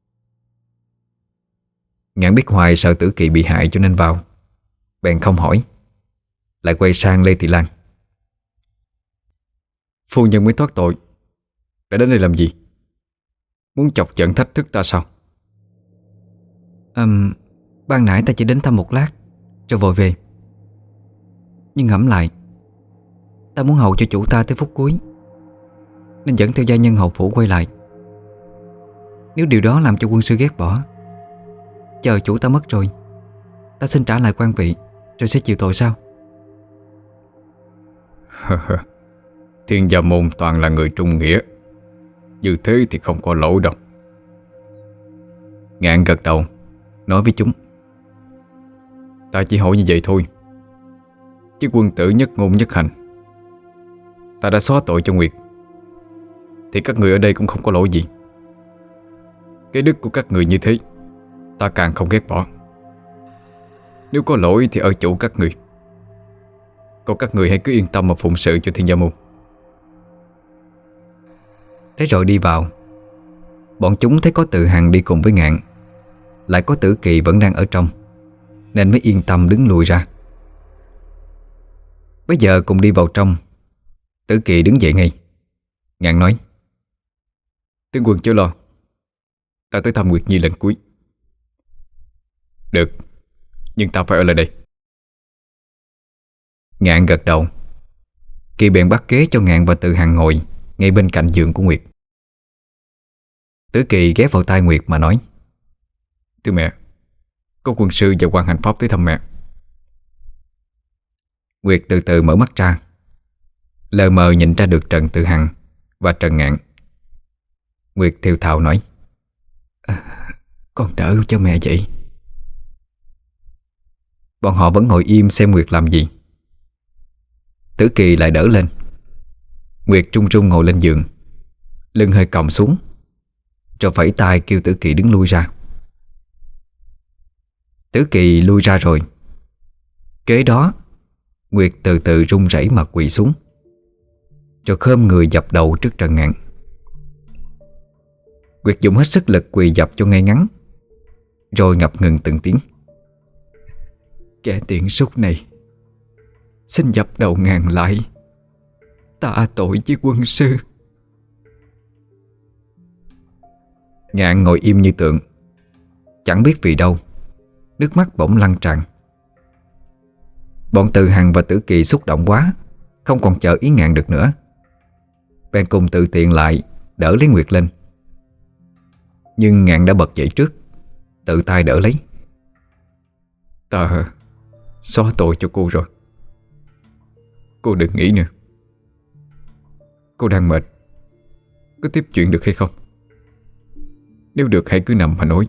Ngạn biết Hoài sợ Tử Kỳ bị hại cho nên vào, bèn không hỏi, lại quay sang Lê Thị Lan: Phu nhân mới thoát tội, đã đến đây làm gì? Muốn chọc giận thách thức ta sao? Ban nãy ta chỉ đến thăm một lát rồi vội về. Nhưng ngẫm lại, ta muốn hầu cho chủ ta tới phút cuối, nên dẫn theo gia nhân hầu phủ quay lại. Nếu điều đó làm cho quân sư ghét bỏ, chờ chủ ta mất rồi, ta xin trả lại quan vị, rồi sẽ chịu tội sao? Thiên Gia Môn toàn là người trung nghĩa, như thế thì không có lỗi đâu. Ngạn gật đầu, nói với chúng: Ta chỉ hỏi như vậy thôi, chứ quân tử nhất ngôn nhất hành. Ta đã xóa tội cho Nguyệt, thì các người ở đây cũng không có lỗi gì. Cái đức của các người như thế, ta càng không ghét bỏ. Nếu có lỗi thì ở chỗ các người, còn các người hãy cứ yên tâm mà phụng sự cho Thiên Gia Môn. Thế rồi đi vào. Bọn chúng thấy có Từ Hằng đi cùng với Ngạn, lại có Tử Kỳ vẫn đang ở trong, nên mới yên tâm đứng lùi ra. Bây giờ cùng đi vào trong. Tử Kỳ đứng dậy ngay. Ngạn nói: Tướng quân chớ lo, ta tới thăm Nguyệt Nhi lần cuối. Được, nhưng ta phải ở lại đây. Ngạn gật đầu. Kỳ bèn bắt ghế cho Ngạn và Từ Hằng ngồi ngay bên cạnh giường của Nguyệt. Tử Kỳ ghé vào tai Nguyệt mà nói: Thưa mẹ, có quân sư và quan hành pháp tới thăm mẹ. Nguyệt từ từ mở mắt ra, lờ mờ nhìn ra được Trần Từ Hằng và Trần Ngạn. Nguyệt thều thào nói: Con đỡ cho mẹ vậy. Bọn họ vẫn ngồi im xem Nguyệt làm gì. Tử Kỳ lại đỡ lên. Nguyệt trung trung ngồi lên giường, lưng hơi còng xuống, rồi phẩy tay kêu Tử Kỳ đứng lui ra. Tử Kỳ lui ra rồi. Kế đó Nguyệt từ từ run rẩy mà quỳ xuống, rồi khom người dập đầu trước Trần Ngạn. Nguyệt dùng hết sức lực quỳ dập cho ngay ngắn, rồi ngập ngừng từng tiếng: Kẻ tiện súc này, xin dập đầu Ngạn lại, tạ tội với quân sư. Ngạn ngồi im như tượng. Chẳng biết vì đâu, nước mắt bỗng lăn tràn. Bọn Từ Hằng và Tử Kỳ xúc động quá, không còn chờ ý Ngạn được nữa. Bèn cùng tự tiện lại đỡ lấy Nguyệt lên. Nhưng Ngạn đã bật dậy trước, tự tay đỡ lấy. Ta xóa tội cho cô rồi. Cô đừng nghĩ nữa. Cô đang mệt, có tiếp chuyện được hay không? Nếu được hãy cứ nằm mà nói.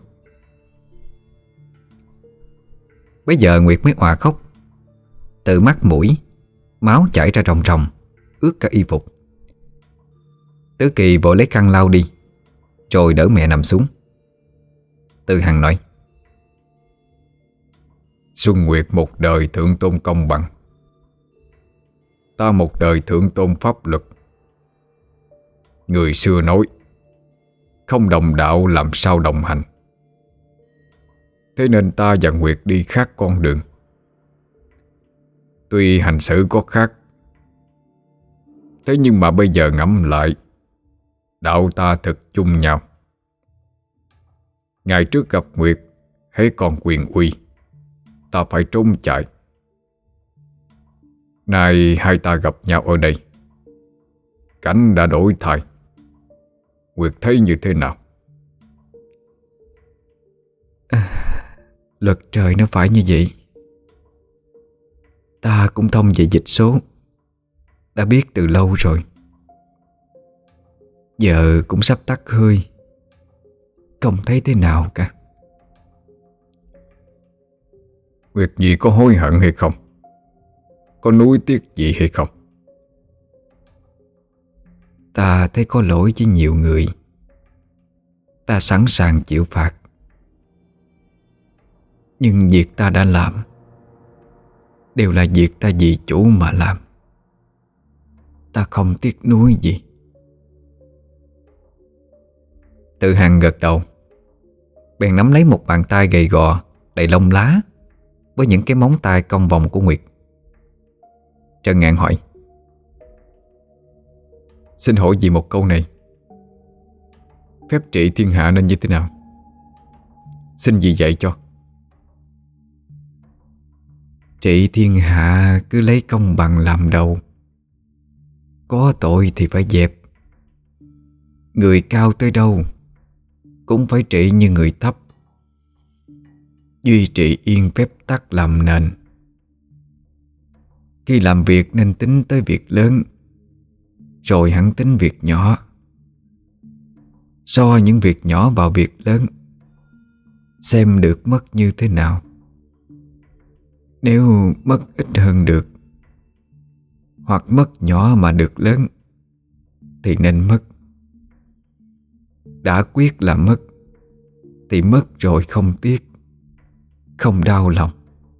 Bây giờ Nguyệt mới òa khóc. Từ mắt mũi máu chảy ra ròng ròng, ướt cả y phục. Tứ Kỳ vội lấy khăn lau đi, rồi đỡ mẹ nằm xuống. Từ Hằng nói: Xuân Nguyệt một đời thượng tôn công bằng, ta một đời thượng tôn pháp luật. Người xưa nói không đồng đạo làm sao đồng hành. Thế nên ta và Nguyệt đi khác con đường. Tuy hành xử có khác, thế nhưng mà bây giờ ngẫm lại, đạo ta thực chung nhau. Ngày trước gặp Nguyệt hễ còn quyền uy, ta phải trốn chạy. Nay hai ta gặp nhau ở đây, cảnh đã đổi thay. Nguyệt thấy như thế nào? Luật trời nó phải như vậy. Ta cũng thông về dịch số, đã biết từ lâu rồi. Giờ cũng sắp tắt hơi, không thấy thế nào cả. Nguyệt gì có hối hận hay không? Có nuối tiếc gì hay không? Ta thấy có lỗi với nhiều người, ta sẵn sàng chịu phạt. Nhưng việc ta đã làm đều là việc ta vì chủ mà làm. Ta không tiếc nuối gì. Từ Hằng gật đầu, bèn nắm lấy một bàn tay gầy gò đầy lông lá với những cái móng tay cong vòng của Nguyệt. Trần Ngạn hỏi: Xin hỏi gì một câu này, phép trị thiên hạ nên như thế nào? Xin gì dạy cho. Trị thiên hạ cứ lấy công bằng làm đầu, có tội thì phải dẹp. Người cao tới đâu cũng phải trị như người thấp. Duy trị yên phép tắc làm nền. Khi làm việc nên tính tới việc lớn, rồi hẳn tính việc nhỏ. So những việc nhỏ vào việc lớn, xem được mất như thế nào. Nếu mất ít hơn được, hoặc mất nhỏ mà được lớn, thì nên mất. Đã quyết là mất, thì mất rồi không tiếc, không đau lòng.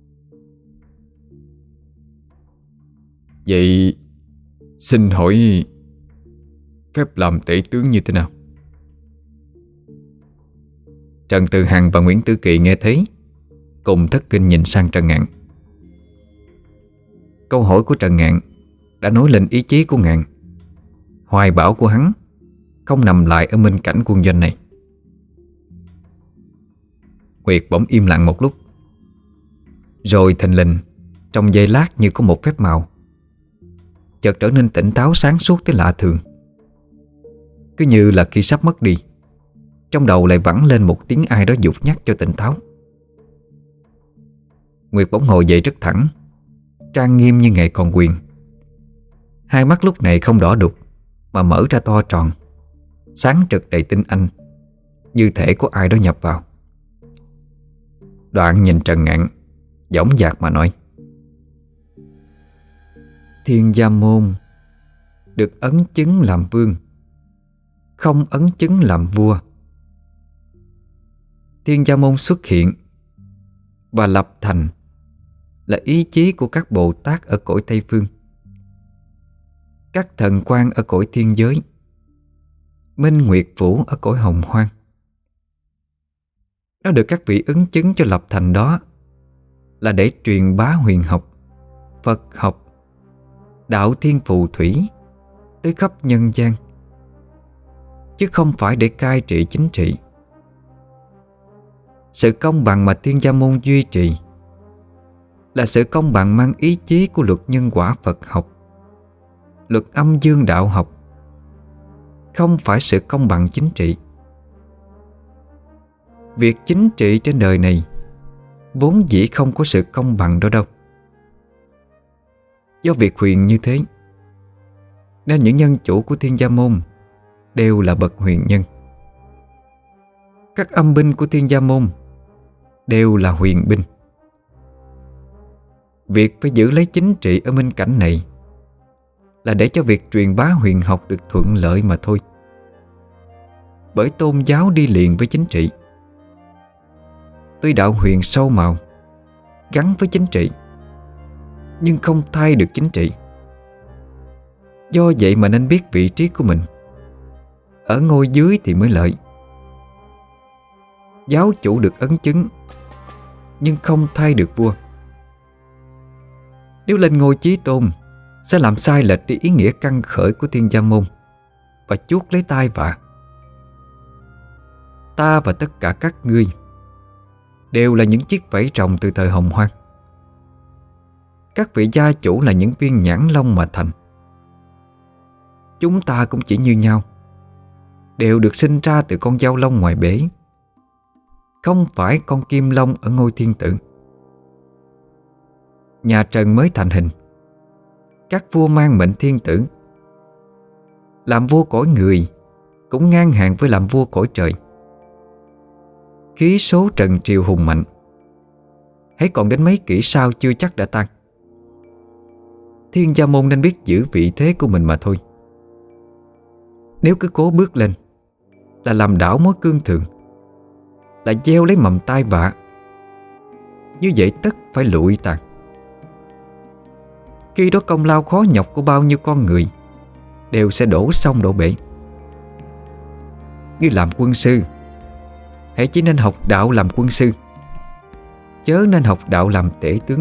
Vậy xin hỏi phép làm tể tướng như thế nào? Trần Từ Hằng và Nguyễn Tử Kỳ nghe thấy, cùng thất kinh nhìn sang Trần Ngạn. Câu hỏi của Trần Ngạn đã nối lên ý chí của Ngạn. Hoài bão của hắn không nằm lại ở minh cảnh quân doanh này. Nguyệt bỗng im lặng một lúc, rồi thình lình trong giây lát như có một phép màu, chợt trở nên tỉnh táo sáng suốt tới lạ thường. Cứ như là khi sắp mất đi, trong đầu lại vẳng lên một tiếng ai đó giục nhắc cho tỉnh táo. Nguyệt bỗng ngồi dậy rất thẳng, trang nghiêm như ngày còn quyền. Hai mắt lúc này không đỏ đục, mà mở ra to tròn, sáng trực đầy tinh anh, như thể có ai đó nhập vào. Đoạn nhìn Trần Ngạn, dõng dạc mà nói: Thiên Gia Môn được ấn chứng làm vương, không ấn chứng làm vua. Thiên Gia Môn xuất hiện và lập thành là ý chí của các Bồ Tát ở cõi Tây Phương, các thần quan ở cõi thiên giới, Minh Nguyệt Phủ ở cõi Hồng Hoang. Nó được các vị ứng chứng cho lập thành đó là để truyền bá huyền học, Phật học, đạo thiên phù thủy tới khắp nhân gian, chứ không phải để cai trị chính trị. Sự công bằng mà Thiên Gia Môn duy trì là sự công bằng mang ý chí của luật nhân quả Phật học, luật âm dương đạo học, không phải sự công bằng chính trị. Việc chính trị trên đời này vốn dĩ không có sự công bằng đó đâu. Do việc huyền như thế nên những nhân chủ của Thiên Gia Môn đều là bậc huyền nhân. Các âm binh của Thiên Gia Môn đều là huyền binh. Việc phải giữ lấy chính trị ở minh cảnh này là để cho việc truyền bá huyền học được thuận lợi mà thôi. Bởi tôn giáo đi liền với chính trị. Tuy đạo huyền sâu màu gắn với chính trị, nhưng không thay được chính trị. Do vậy mà nên biết vị trí của mình. Ở ngôi dưới thì mới lợi. Giáo chủ được ấn chứng, nhưng không thay được vua. Nếu lên ngôi chí tôn, sẽ làm sai lệch đi ý nghĩa căn khởi của Thiên Gia Môn và chuốc lấy tai vạ. Ta và tất cả các ngươi đều là những chiếc vảy rồng từ thời Hồng Hoang. Các vị gia chủ là những viên nhãn long mà thành. Chúng ta cũng chỉ như nhau, đều được sinh ra từ con dao long ngoài bể, không phải con kim long ở ngôi thiên tử. Nhà Trần mới thành hình, các vua mang mệnh thiên tử. Làm vua cõi người cũng ngang hàng với làm vua cõi trời. Khí số Trần triều hùng mạnh, hãy còn đến mấy kỷ sau chưa chắc đã tan. Thiên Gia Môn nên biết giữ vị thế của mình mà thôi. Nếu cứ cố bước lên là làm đảo mối cương thường, là gieo lấy mầm tai vạ. Như vậy tất phải lụi tàn. Khi đó công lao khó nhọc của bao nhiêu con người đều sẽ đổ sông đổ bể. Như làm quân sư, hãy chỉ nên học đạo làm quân sư, chớ nên học đạo làm tể tướng.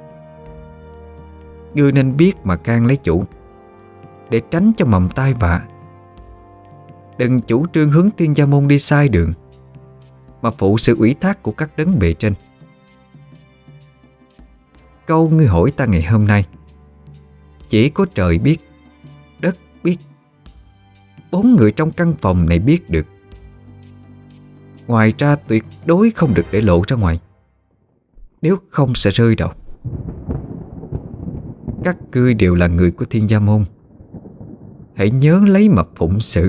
Ngươi nên biết mà can lấy chủ, để tránh cho mầm tai vạ. Đừng chủ trương hướng Thiên Gia Môn đi sai đường, mà phụ sự ủy thác của các đấng bề trên. Câu ngươi hỏi ta ngày hôm nay, chỉ có trời biết, đất biết, 4 người trong căn phòng này biết được. Ngoài ra tuyệt đối không được để lộ ra ngoài, nếu không sẽ rơi đầu. Các ngươi đều là người của Thiên Gia Môn, hãy nhớ lấy mà phụng sự.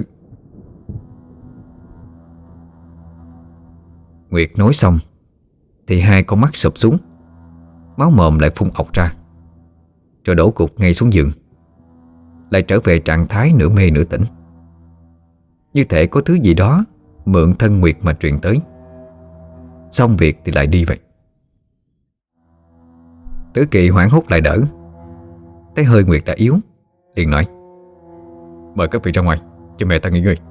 Nguyệt nói xong thì hai con mắt sụp xuống, máu mồm lại phun ọc ra, rồi đổ gục ngay xuống giường, lại trở về trạng thái nửa mê nửa tỉnh. Như thể có thứ gì đó mượn thân Nguyệt mà truyền tới. Xong việc thì lại đi vậy. Tử Kỳ hoảng hốt lại đỡ, thấy hơi Nguyệt đã yếu, liền nói: "Mời các vị ra ngoài, cho mẹ ta nghỉ ngơi."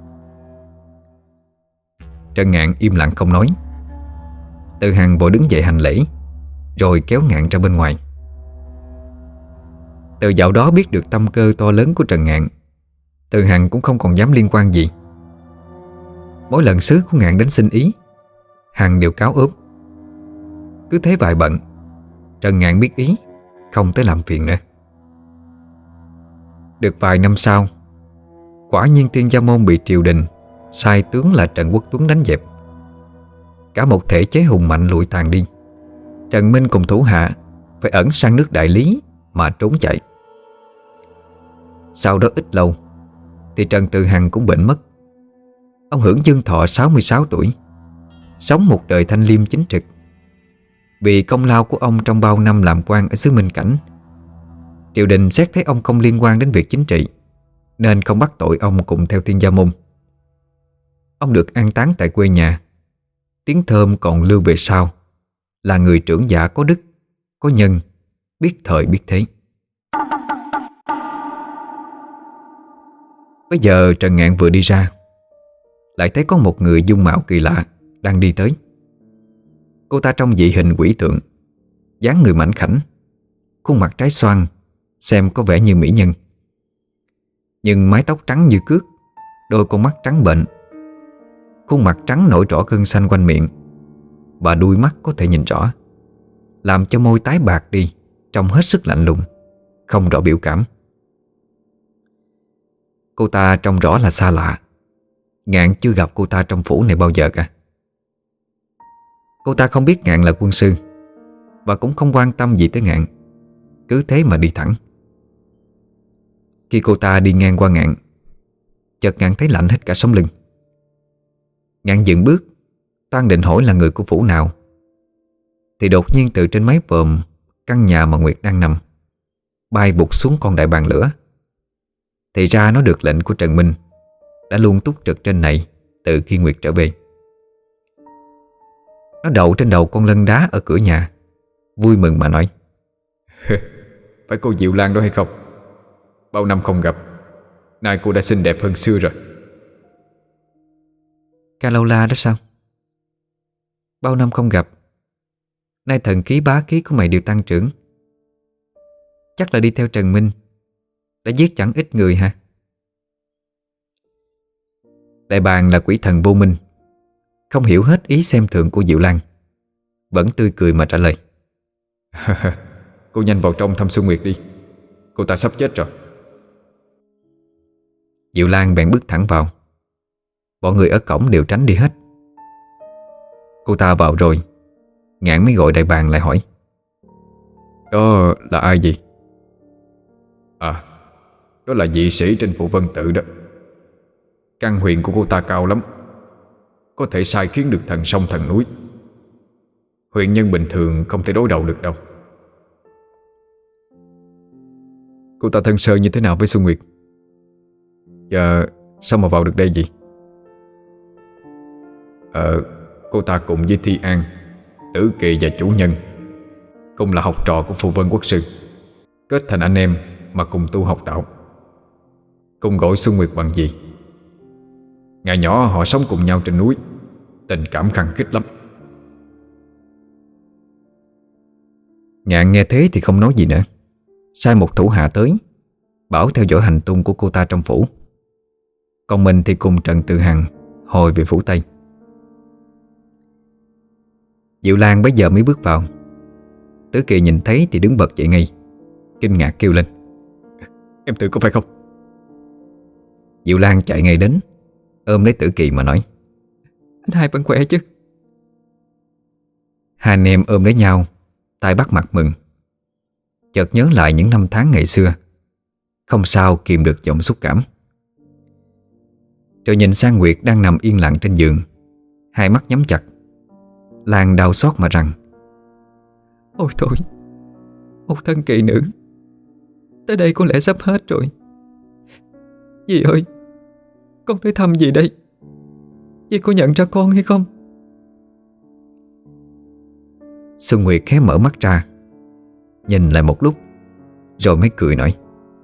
Trần Ngạn im lặng không nói. Từ Hằng vội đứng dậy hành lễ, rồi kéo Ngạn ra bên ngoài. Từ dạo đó biết được tâm cơ to lớn của Trần Ngạn, Từ Hằng cũng không còn dám liên quan gì. Mỗi lần sứ của Ngạn đến xin ý, Hằng đều cáo ốp. Cứ thế vài bận, Trần Ngạn biết ý, không tới làm phiền nữa. Được vài năm sau, quả nhiên Thiên Gia Môn bị triều đình sai tướng là Trần Quốc Tuấn đánh dẹp. Cả một thể chế hùng mạnh lụi tàn đi. Trần Minh cùng thủ hạ phải ẩn sang nước Đại Lý mà trốn chạy. Sau đó ít lâu thì Trần Từ Hằng cũng bệnh mất. Ông hưởng dương thọ 66 tuổi, sống một đời thanh liêm chính trực. Vì công lao của ông trong bao năm làm quan ở xứ Minh Cảnh, triều đình xét thấy ông không liên quan đến việc chính trị, nên không bắt tội ông cùng theo Thiên Gia Môn. Ông được an táng tại quê nhà. Tiếng thơm còn lưu về sau là người trưởng giả có đức, có nhân, biết thời biết thế. Bây giờ Trần Ngạn vừa đi ra, lại thấy có một người dung mạo kỳ lạ đang đi tới. Cô ta trông dị hình quỷ tượng, dáng người mảnh khảnh, khuôn mặt trái xoan, xem có vẻ như mỹ nhân. Nhưng mái tóc trắng như cước, đôi con mắt trắng bệnh, khuôn mặt trắng nổi rõ gân xanh quanh miệng, và đuôi mắt có thể nhìn rõ. làm cho môi tái bạc đi, trông hết sức lạnh lùng, không rõ biểu cảm. Cô ta trông rõ là xa lạ. Ngạn chưa gặp cô ta trong phủ này bao giờ cả. Cô ta không biết Ngạn là quân sư, và cũng không quan tâm gì tới Ngạn, cứ thế mà đi thẳng. Khi cô ta đi ngang qua Ngạn, chợt Ngạn thấy lạnh hết cả sống lưng. Ngạn dừng bước, toan định hỏi là người của phủ nào, thì đột nhiên từ trên mái vòm căn nhà mà Nguyệt đang nằm bay bụt xuống con đại bàng lửa. Thì ra nó được lệnh của Trần Minh, đã luôn túc trực trên này từ khi Nguyệt trở về. Nó đậu trên đầu con lân đá ở cửa nhà, vui mừng mà nói: Phải cô Diệu Lan đó hay không? Bao năm không gặp, nay cô đã xinh đẹp hơn xưa rồi. Calola đó sao? Bao năm không gặp, nay thần khí bá khí của mày đều tăng trưởng. Chắc là đi theo Trần Minh, đã giết chẳng ít người hả? Đại bàng là quỷ thần vô minh, không hiểu hết ý xem thường của Diệu Lan, vẫn tươi cười mà trả lời: Cô nhanh vào trong thăm Xuân Nguyệt đi, cô ta sắp chết rồi. Diệu Lan bèn bước thẳng vào. Bọn người ở cổng đều tránh đi hết. Cô ta vào rồi, Ngạn mới gọi đại bàng lại hỏi: Đó là ai gì? À, đó là dị sĩ trên phủ Vân Tự đó. Căn huyền của cô ta cao lắm, có thể sai khiến được thần sông thần núi. Huyền nhân bình thường không thể đối đầu được đâu. Cô ta thân sơ như thế nào với Xuân Nguyệt? Giờ sao mà vào được đây vậy? Cô ta cùng với Thi An, Tử Kỳ và Chủ Nhân cùng là học trò của Phù Vân Quốc sư, kết thành anh em mà cùng tu học đạo. Cùng gọi Xuân Nguyệt bằng gì. Ngày nhỏ họ sống cùng nhau trên núi, tình cảm khăng khít lắm. Ngạn nghe thế thì không nói gì nữa, sai một thủ hạ tới, bảo theo dõi hành tung của cô ta trong phủ. Còn mình thì cùng Trần Tự Hằng hồi về phủ Tây. Diệu Lan bấy giờ mới bước vào. Tử Kỳ nhìn thấy thì đứng bật dậy ngay, kinh ngạc kêu lên: Em Tự có phải không? Diệu Lan chạy ngay đến, ôm lấy Tử Kỳ mà nói: Anh hai vẫn khỏe chứ? Hai anh em ôm lấy nhau, tay bắt mặt mừng. Chợt nhớ lại những năm tháng ngày xưa, không sao kìm được dòng xúc cảm. Rồi nhìn sang Nguyệt đang nằm yên lặng trên giường, hai mắt nhắm chặt. Lan đau xót mà rằng: Ôi thôi, một thân kỳ nữ, tới đây có lẽ sắp hết rồi. Dì ơi, con tới thăm dì đây. Dì có nhận ra con hay không? Xuân Nguyệt khẽ mở mắt ra, nhìn lại một lúc, rồi mới cười nói: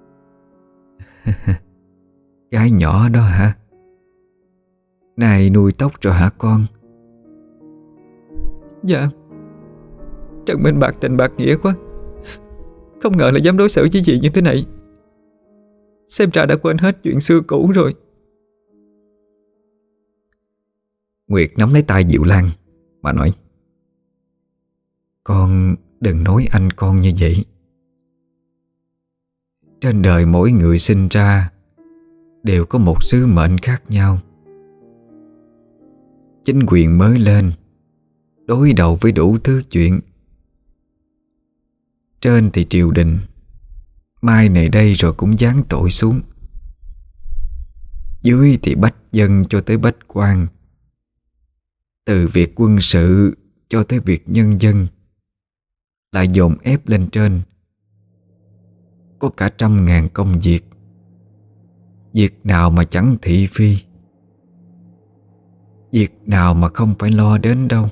Gái nhỏ đó hả? Này nuôi tóc rồi hả con? Dạ. Trần Minh bạc tình bạc nghĩa quá, không ngờ là dám đối xử với dì như thế này. Xem ra đã quên hết chuyện xưa cũ rồi. Nguyệt nắm lấy tay Diệu Lan mà nói: Con đừng nói anh con như vậy. Trên đời mỗi người sinh ra đều có một sứ mệnh khác nhau. Chính quyền mới lên, đối đầu với đủ thứ chuyện. Trên thì triều đình, mai này đây rồi cũng giáng tội xuống. Dưới thì bách dân cho tới bách quan, từ việc quân sự cho tới việc nhân dân lại dồn ép lên trên. Có cả 100.000 công việc, việc nào mà chẳng thị phi, việc nào mà không phải lo đến đâu.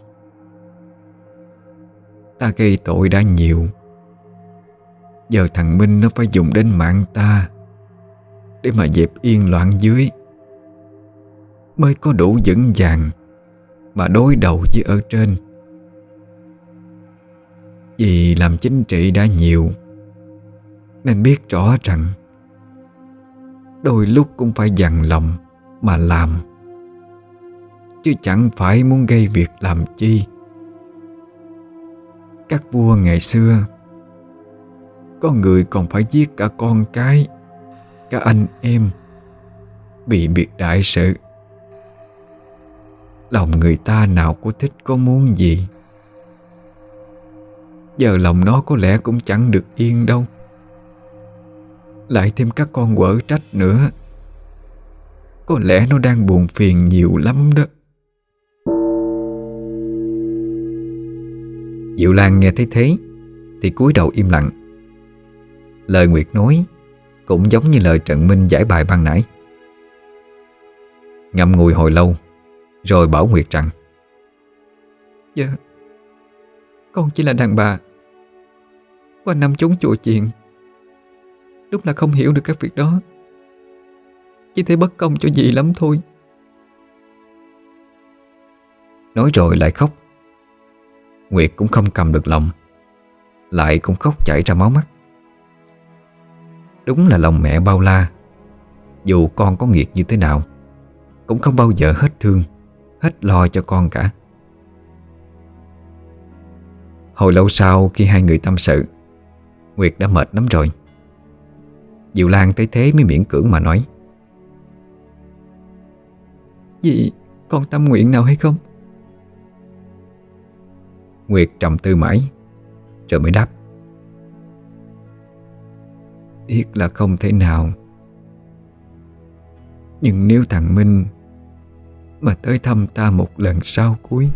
Ta gây tội đã nhiều, giờ thằng Minh nó phải dùng đến mạng ta để mà dẹp yên loạn dưới, mới có đủ vững vàng mà đối đầu với ở trên. Vì làm chính trị đã nhiều nên biết rõ rằng đôi lúc cũng phải dằn lòng mà làm, chứ chẳng phải muốn gây việc làm chi. Các vua ngày xưa có người còn phải giết cả con cái, cả anh em, bị biệt đại sự. Lòng người ta nào có thích có muốn gì. Giờ lòng nó có lẽ cũng chẳng được yên đâu. Lại thêm các con quở trách nữa. Có lẽ nó đang buồn phiền nhiều lắm đó. Diệu Lan nghe thấy thế thì cúi đầu im lặng. Lời Nguyệt nói cũng giống như lời Trần Minh giải bài ban nãy. Ngậm ngùi hồi lâu rồi bảo Nguyệt rằng: Dạ, con chỉ là đàn bà qua năm chốn chùa chiền, đúng là không hiểu được các việc đó. Chỉ thấy bất công cho dì lắm thôi. Nói rồi lại khóc. Nguyệt cũng không cầm được lòng, lại cũng khóc chảy ra máu mắt. Đúng là lòng mẹ bao la. Dù con có nghiệt như thế nào cũng không bao giờ hết thương, hết lo cho con cả. Hồi lâu sau khi hai người tâm sự, Nguyệt đã mệt lắm rồi. Diệu Lan thấy thế mới miễn cưỡng mà nói: Dì còn tâm nguyện nào hay không? Nguyệt trầm tư mãi rồi mới đáp: Biết là không thể nào, nhưng nếu thằng Minh mà tới thăm ta một lần sau cuối,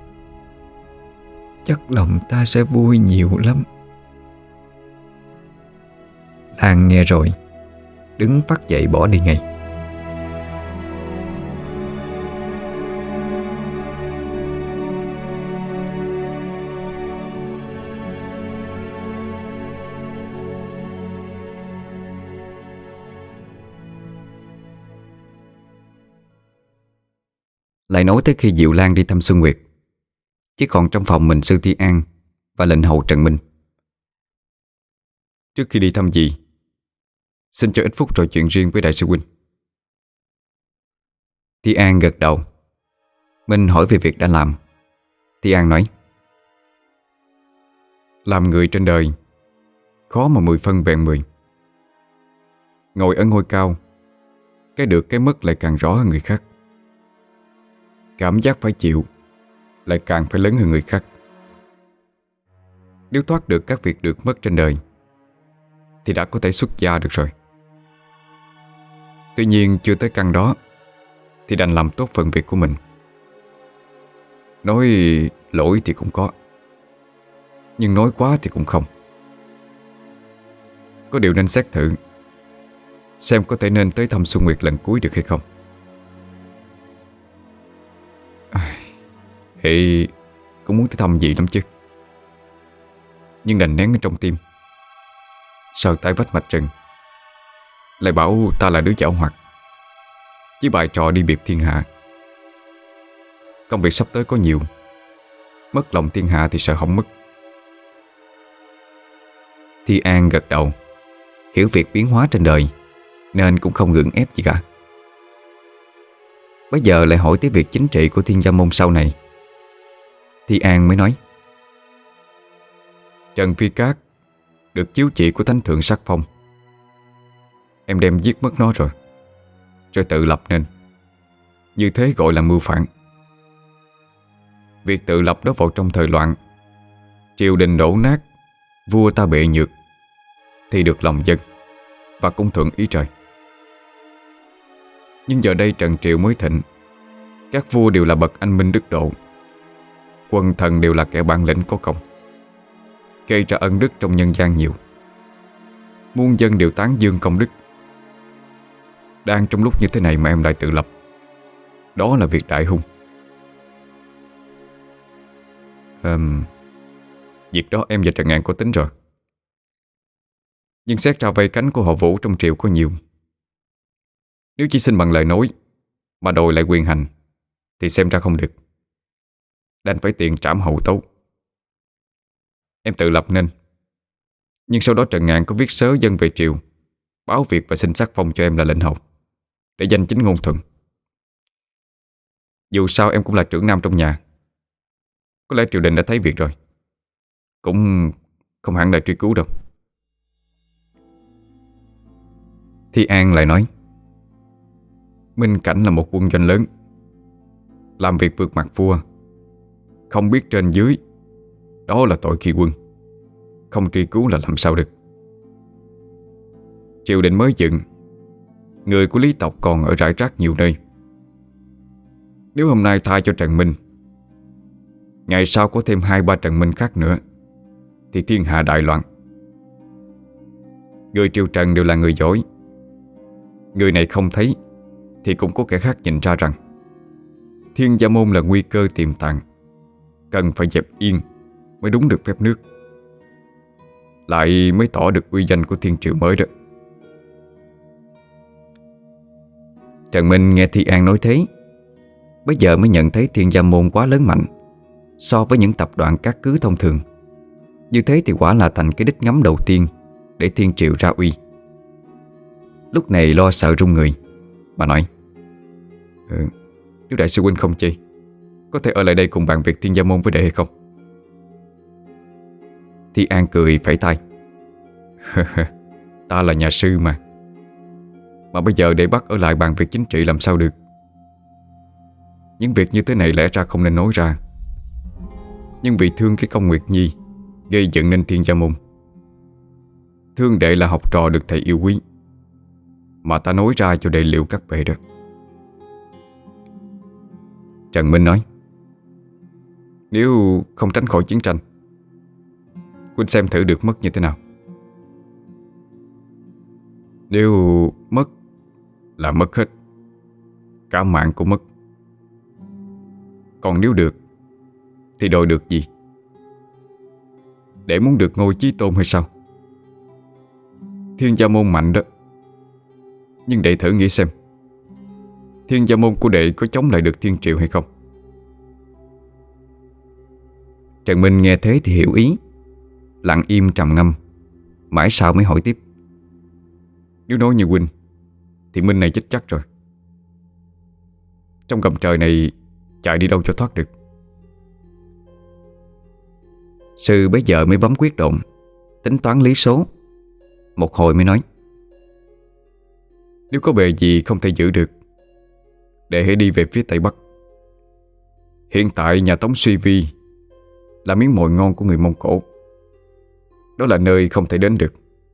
chắc lòng ta sẽ vui nhiều lắm. Lan nghe rồi đứng phắt dậy bỏ đi ngay. Lại nói tới khi Diệu Lan đi thăm Xuân Nguyệt, chỉ còn trong phòng mình Sư Thi An và lệnh hầu Trần Minh. Trước khi đi thăm dì, xin cho ít phút trò chuyện riêng với đại sư huynh. Thi An gật đầu. Minh hỏi về việc đã làm. Thi An nói: Làm người trên đời khó mà 10 phân vẹn 10. Ngồi ở ngôi cao, cái được cái mất lại càng rõ hơn người khác. Cảm giác phải chịu lại càng phải lớn hơn người khác. Nếu thoát được các việc được mất trên đời thì đã có thể xuất gia được rồi. Tuy nhiên chưa tới căn đó thì đành làm tốt phần việc của mình. Nói lỗi thì cũng có, nhưng nói quá thì cũng không. Có điều nên xét thử xem có thể nên tới thăm Xuân Nguyệt lần cuối được hay không. Thì cũng muốn tới thăm dì lắm chứ, nhưng đành nén ở trong tim. Sợ tay vách mạch rừng, lại bảo ta là đứa giảo hoạt, với bài trò đi biệt thiên hạ. Công việc sắp tới có nhiều, mất lòng thiên hạ thì sợ không mất. Thi An gật đầu, hiểu việc biến hóa trên đời nên cũng không gượng ép gì cả. Bây giờ lại hỏi tới việc chính trị của Thiên Gia Môn sau này. Thi An mới nói: Trần Phi Cát được chiếu chỉ của Thánh Thượng sắc phong. Em đem giết mất nó rồi tự lập nên. Như thế gọi là mưu phản. Việc tự lập đó vào trong thời loạn, triều đình đổ nát, vua ta bệ nhược, thì được lòng dân và cũng thuận ý trời. Nhưng giờ đây Trần Triều mới thịnh, các vua đều là bậc anh minh đức độ, quân thần đều là kẻ bản lĩnh có công, gây ra ân đức trong nhân gian nhiều. Muôn dân đều tán dương công đức. Đang trong lúc như thế này mà em lại tự lập, đó là việc đại hung. Việc đó em và Trần Ngạn có tính rồi. Nhưng xét ra vây cánh của họ Vũ trong triều có nhiều. Nếu chỉ xin bằng lời nói mà đòi lại quyền hành thì xem ra không được, đành phải tiền trảm hậu tấu. Em tự lập nên. Nhưng sau đó Trần Ngạn có viết sớ dân về triều, báo việc và xin sắc phong cho em là lệnh hầu, để danh chính ngôn thuận. Dù sao em cũng là trưởng nam trong nhà, có lẽ triều đình đã thấy việc rồi. cũng không hẳn là truy cứu đâu. Thi An lại nói: Minh Cảnh là một quân doanh lớn, làm việc vượt mặt vua, không biết trên dưới, đó là tội khi quân. Không truy cứu là làm sao được. Triều đình mới dựng, người của lý tộc còn ở rải rác nhiều nơi. Nếu hôm nay tha cho Trần Minh, ngày sau có thêm 2-3 Trần Minh khác nữa thì thiên hạ đại loạn. Người triều Trần đều là người giỏi. Người này không thấy thì cũng có kẻ khác nhìn ra rằng Thiên Gia Môn là nguy cơ tiềm tàng, cần phải dẹp yên mới đúng được phép nước, lại mới tỏ được uy danh của thiên triều mới đó. Trần Minh nghe Thi An nói thế, bây giờ mới nhận thấy Thiên Gia Môn quá lớn mạnh so với những tập đoàn cát cứ thông thường. Như thế thì quả là thành cái đích ngắm đầu tiên để thiên triệu ra uy. Lúc này lo sợ run người, bà nói: Nếu đại sư huynh không chê, có thể ở lại đây cùng bàn việc Thiên Gia Môn với đệ hay không? Thi An cười phẩy tay: Ta là nhà sư mà bây giờ để bắt ở lại bàn việc chính trị làm sao được. Những việc như thế này lẽ ra không nên nói ra, nhưng vì thương cái công Nguyệt Nhi gây dựng nên Thiên Gia Môn, thương đệ là học trò được thầy yêu quý, mà ta nói ra cho đệ liệu các bệ được. Trần Minh nói: Nếu không tránh khỏi chiến tranh, huynh xem thử được mất như thế nào. Nếu mất là mất hết, cả mạng cũng mất. Còn nếu được thì đòi được gì? Để muốn được ngôi chí tôn hay sao? Thiên Gia Môn mạnh đó, nhưng đệ thử nghĩ xem, Thiên Gia Môn của đệ có chống lại được thiên triệu hay không? Trần Minh nghe thế thì hiểu ý, lặng im trầm ngâm, mãi sau mới hỏi tiếp: Nếu nói như huynh thì Minh này chết chắc rồi. Trong gầm trời này chạy đi đâu cho thoát được. Sư bấy giờ mới bấm quyết độn, tính toán lý số. Một hồi mới nói: Nếu có bề gì không thể giữ được, đệ hãy đi về phía Tây Bắc. Hiện tại nhà Tống suy vi là miếng mồi ngon của người Mông Cổ. Đó là nơi không thể đến được.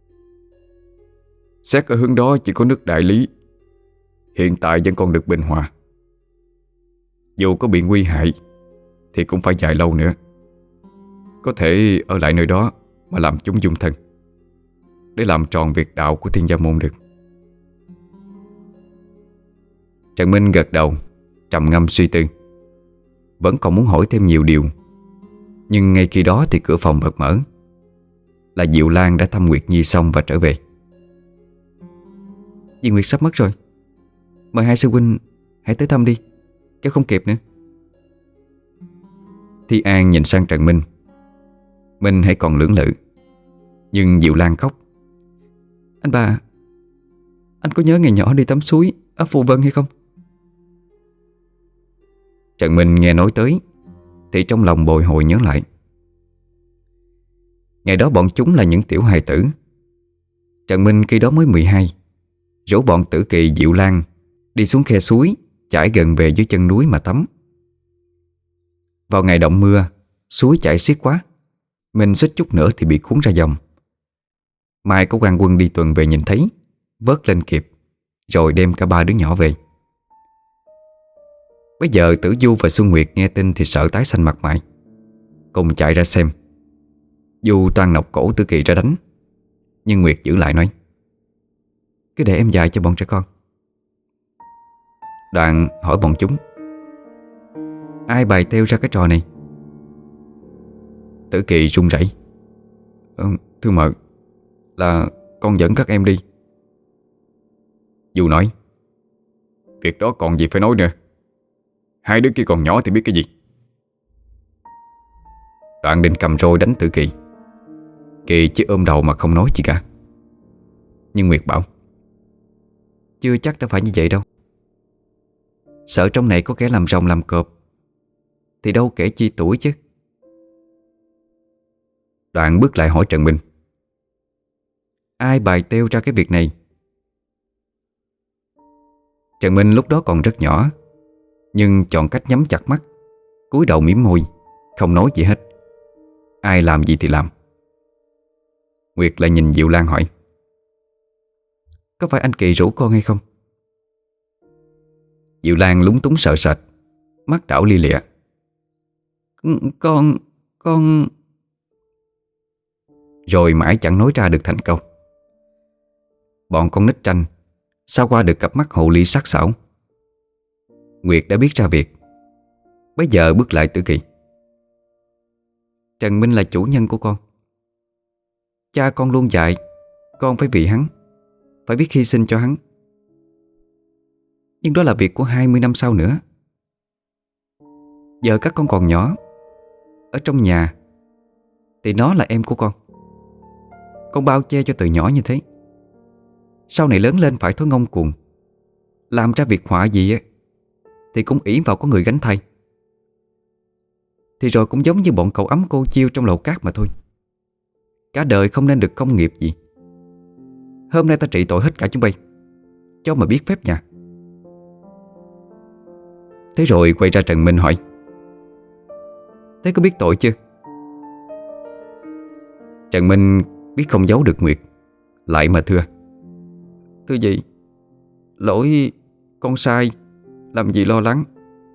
Xét ở hướng đó chỉ có nước Đại Lý hiện tại vẫn còn được bình hòa. Dù có bị nguy hại thì cũng phải dài lâu nữa. Có thể ở lại nơi đó mà làm chúng dung thân, để làm tròn việc đạo của Thiên Gia Môn được. Trần Minh gật đầu, trầm ngâm suy tư. Vẫn còn muốn hỏi thêm nhiều điều, nhưng ngay khi đó thì cửa phòng bật mở. Là Diệu Lan đã thăm Nguyệt Nhi xong và trở về. Dì Nguyệt sắp mất rồi, mời hai sư huynh hãy tới thăm đi, kéo không kịp nữa. Thi An nhìn sang Trần Minh. Minh hãy còn lưỡng lự, nhưng Diệu Lan khóc: Anh ba, anh có nhớ ngày nhỏ đi tắm suối ở Phù Vân hay không? Trần Minh nghe nói tới thì trong lòng bồi hồi nhớ lại. Ngày đó bọn chúng là những tiểu hài tử. Trần Minh khi đó mới 12, rủ bọn Tử Kỳ, Diệu Lan đi xuống khe suối chảy gần về dưới chân núi mà tắm. Vào ngày động mưa, suối chảy xiết quá, mình suýt chút nữa thì bị cuốn ra dòng. Mai có quan quân đi tuần về nhìn thấy, vớt lên kịp, rồi đem cả 3 đứa nhỏ về. Bây giờ Tử Du và Xuân Nguyệt nghe tin thì sợ tái xanh mặt mày, cùng chạy ra xem. Du toan nọc cổ Tử Kỳ ra đánh, nhưng Nguyệt giữ lại nói: Cứ để em dạy cho bọn trẻ con. Đoạn hỏi bọn chúng: Ai bày têu ra cái trò này? Tử Kỳ run rẩy: Thưa mợ, là con dẫn các em đi. Du nói: Việc đó còn gì phải nói nữa. Hai đứa kia còn nhỏ thì biết cái gì. Đoạn định cầm roi đánh Tử Kỳ. Kỳ chỉ ôm đầu mà không nói gì cả. Nhưng Nguyệt bảo: Chưa chắc đã phải như vậy đâu. Sợ trong này có kẻ làm rồng làm cọp, thì đâu kể chi tuổi chứ. Đoạn bước lại hỏi Trần Minh: Ai bài têu ra cái việc này? Trần Minh lúc đó còn rất nhỏ, nhưng chọn cách nhắm chặt mắt, cúi đầu mím môi, không nói gì hết. Ai làm gì thì làm. Nguyệt lại nhìn Diệu Lan hỏi: Có phải anh Kỳ rủ con hay không? Diệu Lan lúng túng sợ sệt, mắt đảo lia lịa. Con... Rồi mãi chẳng nói ra được thành câu. Bọn con nít tranh sao qua được cặp mắt hồ ly sắc sảo. Nguyệt đã biết ra việc, bây giờ bước lại Tử Kỳ: Trần Minh là chủ nhân của con. Cha con luôn dạy con phải vì hắn, phải biết hy sinh cho hắn. Nhưng đó là việc của 20 năm sau nữa. Giờ các con còn nhỏ, ở trong nhà thì nó là em của con bao che cho từ nhỏ như thế. Sau này lớn lên phải thối ngông cuồng, làm ra việc họa gì á thì cũng ỷ vào có người gánh thay. Thì rồi cũng giống như bọn cậu ấm cô chiêu trong lầu cát mà thôi. Cả đời không nên được công nghiệp gì. Hôm nay ta trị tội hết cả chúng bay, cho mà biết phép nhà. Thế rồi quay ra Trần Minh hỏi: Thế có biết tội chưa? Trần Minh biết không giấu được Nguyệt, lại mà thưa: Thưa gì, lỗi con sai, làm gì lo lắng.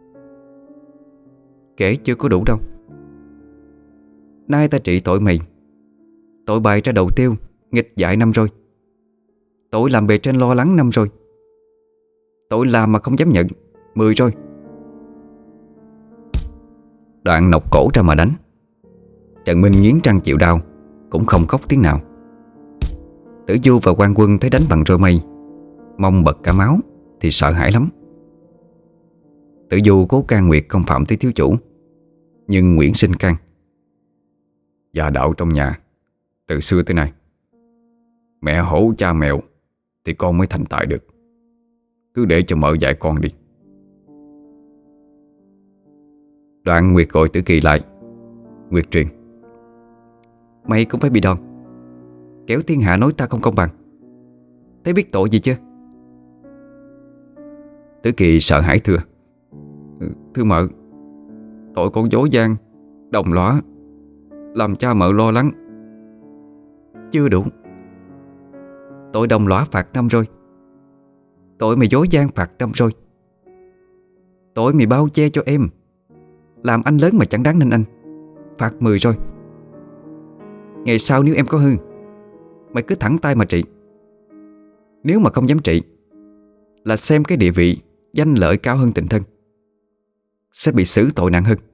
Kể chưa có đủ đâu. Nay ta trị tội mày, tội bày ra đầu tiêu, nghịch dại năm rồi. Tội làm bề trên lo lắng năm rồi. Tội làm mà không dám nhận 10 rồi. Đoạn nọc cổ ra mà đánh. Trần Minh nghiến răng chịu đau, cũng không khóc tiếng nào. Tử Du và Quan Quân thấy đánh bằng roi mây, mong bật cả máu thì sợ hãi lắm. Tử Du cố can Nguyệt không phạm tới thiếu chủ, nhưng Nguyễn Sinh can: Gia đạo trong nhà từ xưa tới nay, mẹ hổ cha mèo thì con mới thành tài được. Cứ để cho mợ dạy con đi. Đoạn Nguyệt gọi Tử Kỳ lại. Nguyệt truyền: Mày cũng phải bị đòn, kéo thiên hạ nói ta không công bằng. Thế biết tội gì chưa? Tử Kỳ sợ hãi thưa: Thưa mợ, tội con dối gian, đồng lõa, làm cha mợ lo lắng. Chưa đủ. Tội đồng lõa phạt 5 rồi. Tội mày dối gian phạt 5 rồi. Tội mày bao che cho em, làm anh lớn mà chẳng đáng nên anh, phạt 10 rồi. Ngày sau nếu em có hư, mày cứ thẳng tay mà trị. Nếu mà không dám trị, là xem cái địa vị, danh lợi cao hơn tình thân, sẽ bị xử tội nặng hơn.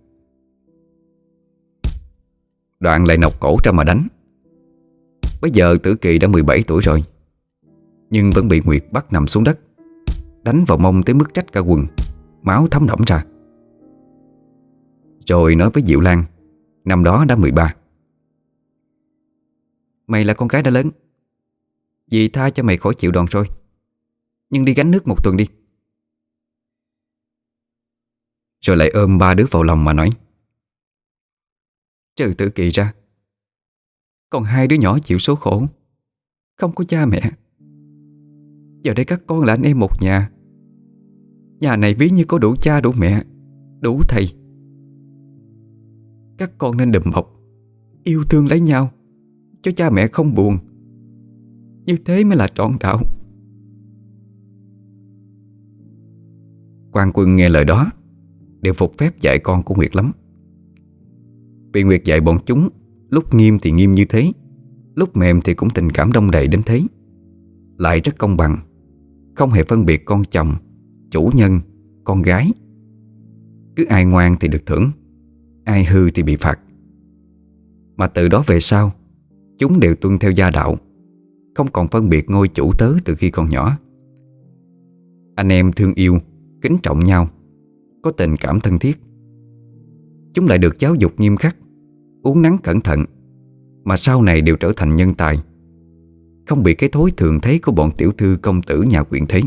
Đoạn lại nọc cổ ra mà đánh. Bây giờ Tử Kỳ đã 17 tuổi rồi, nhưng vẫn bị Nguyệt bắt nằm xuống đất, đánh vào mông tới mức rách cả quần, máu thấm đẫm ra. Rồi nói với Diệu Lan, năm đó đã 13: Mày là con gái đã lớn, dì tha cho mày khỏi chịu đòn rồi, nhưng đi gánh nước 1 tuần đi. Rồi lại ôm 3 đứa vào lòng mà nói: Trừ Tử Kỳ ra, còn 2 đứa nhỏ chịu số khổ, không có cha mẹ. Giờ đây các con là anh em một nhà. Nhà này ví như có đủ cha đủ mẹ, đủ thầy. Các con nên đùm bọc, yêu thương lấy nhau, cho cha mẹ không buồn. Như thế mới là trọn đạo. Quan Quân nghe lời đó đều phục phép dạy con của Nguyệt lắm. Vì Nguyệt dạy bọn chúng lúc nghiêm thì nghiêm như thế, lúc mềm thì cũng tình cảm đong đầy đến thế, lại rất công bằng, không hề phân biệt con chồng, chủ nhân, con gái. Cứ ai ngoan thì được thưởng, ai hư thì bị phạt. Mà từ đó về sau, chúng đều tuân theo gia đạo, không còn phân biệt ngôi chủ tớ từ khi còn nhỏ. Anh em thương yêu, kính trọng nhau, có tình cảm thân thiết. Chúng lại được giáo dục nghiêm khắc, uốn nắn cẩn thận, mà sau này đều trở thành nhân tài, không bị cái thói thường thấy của bọn tiểu thư công tử nhà quyền thế.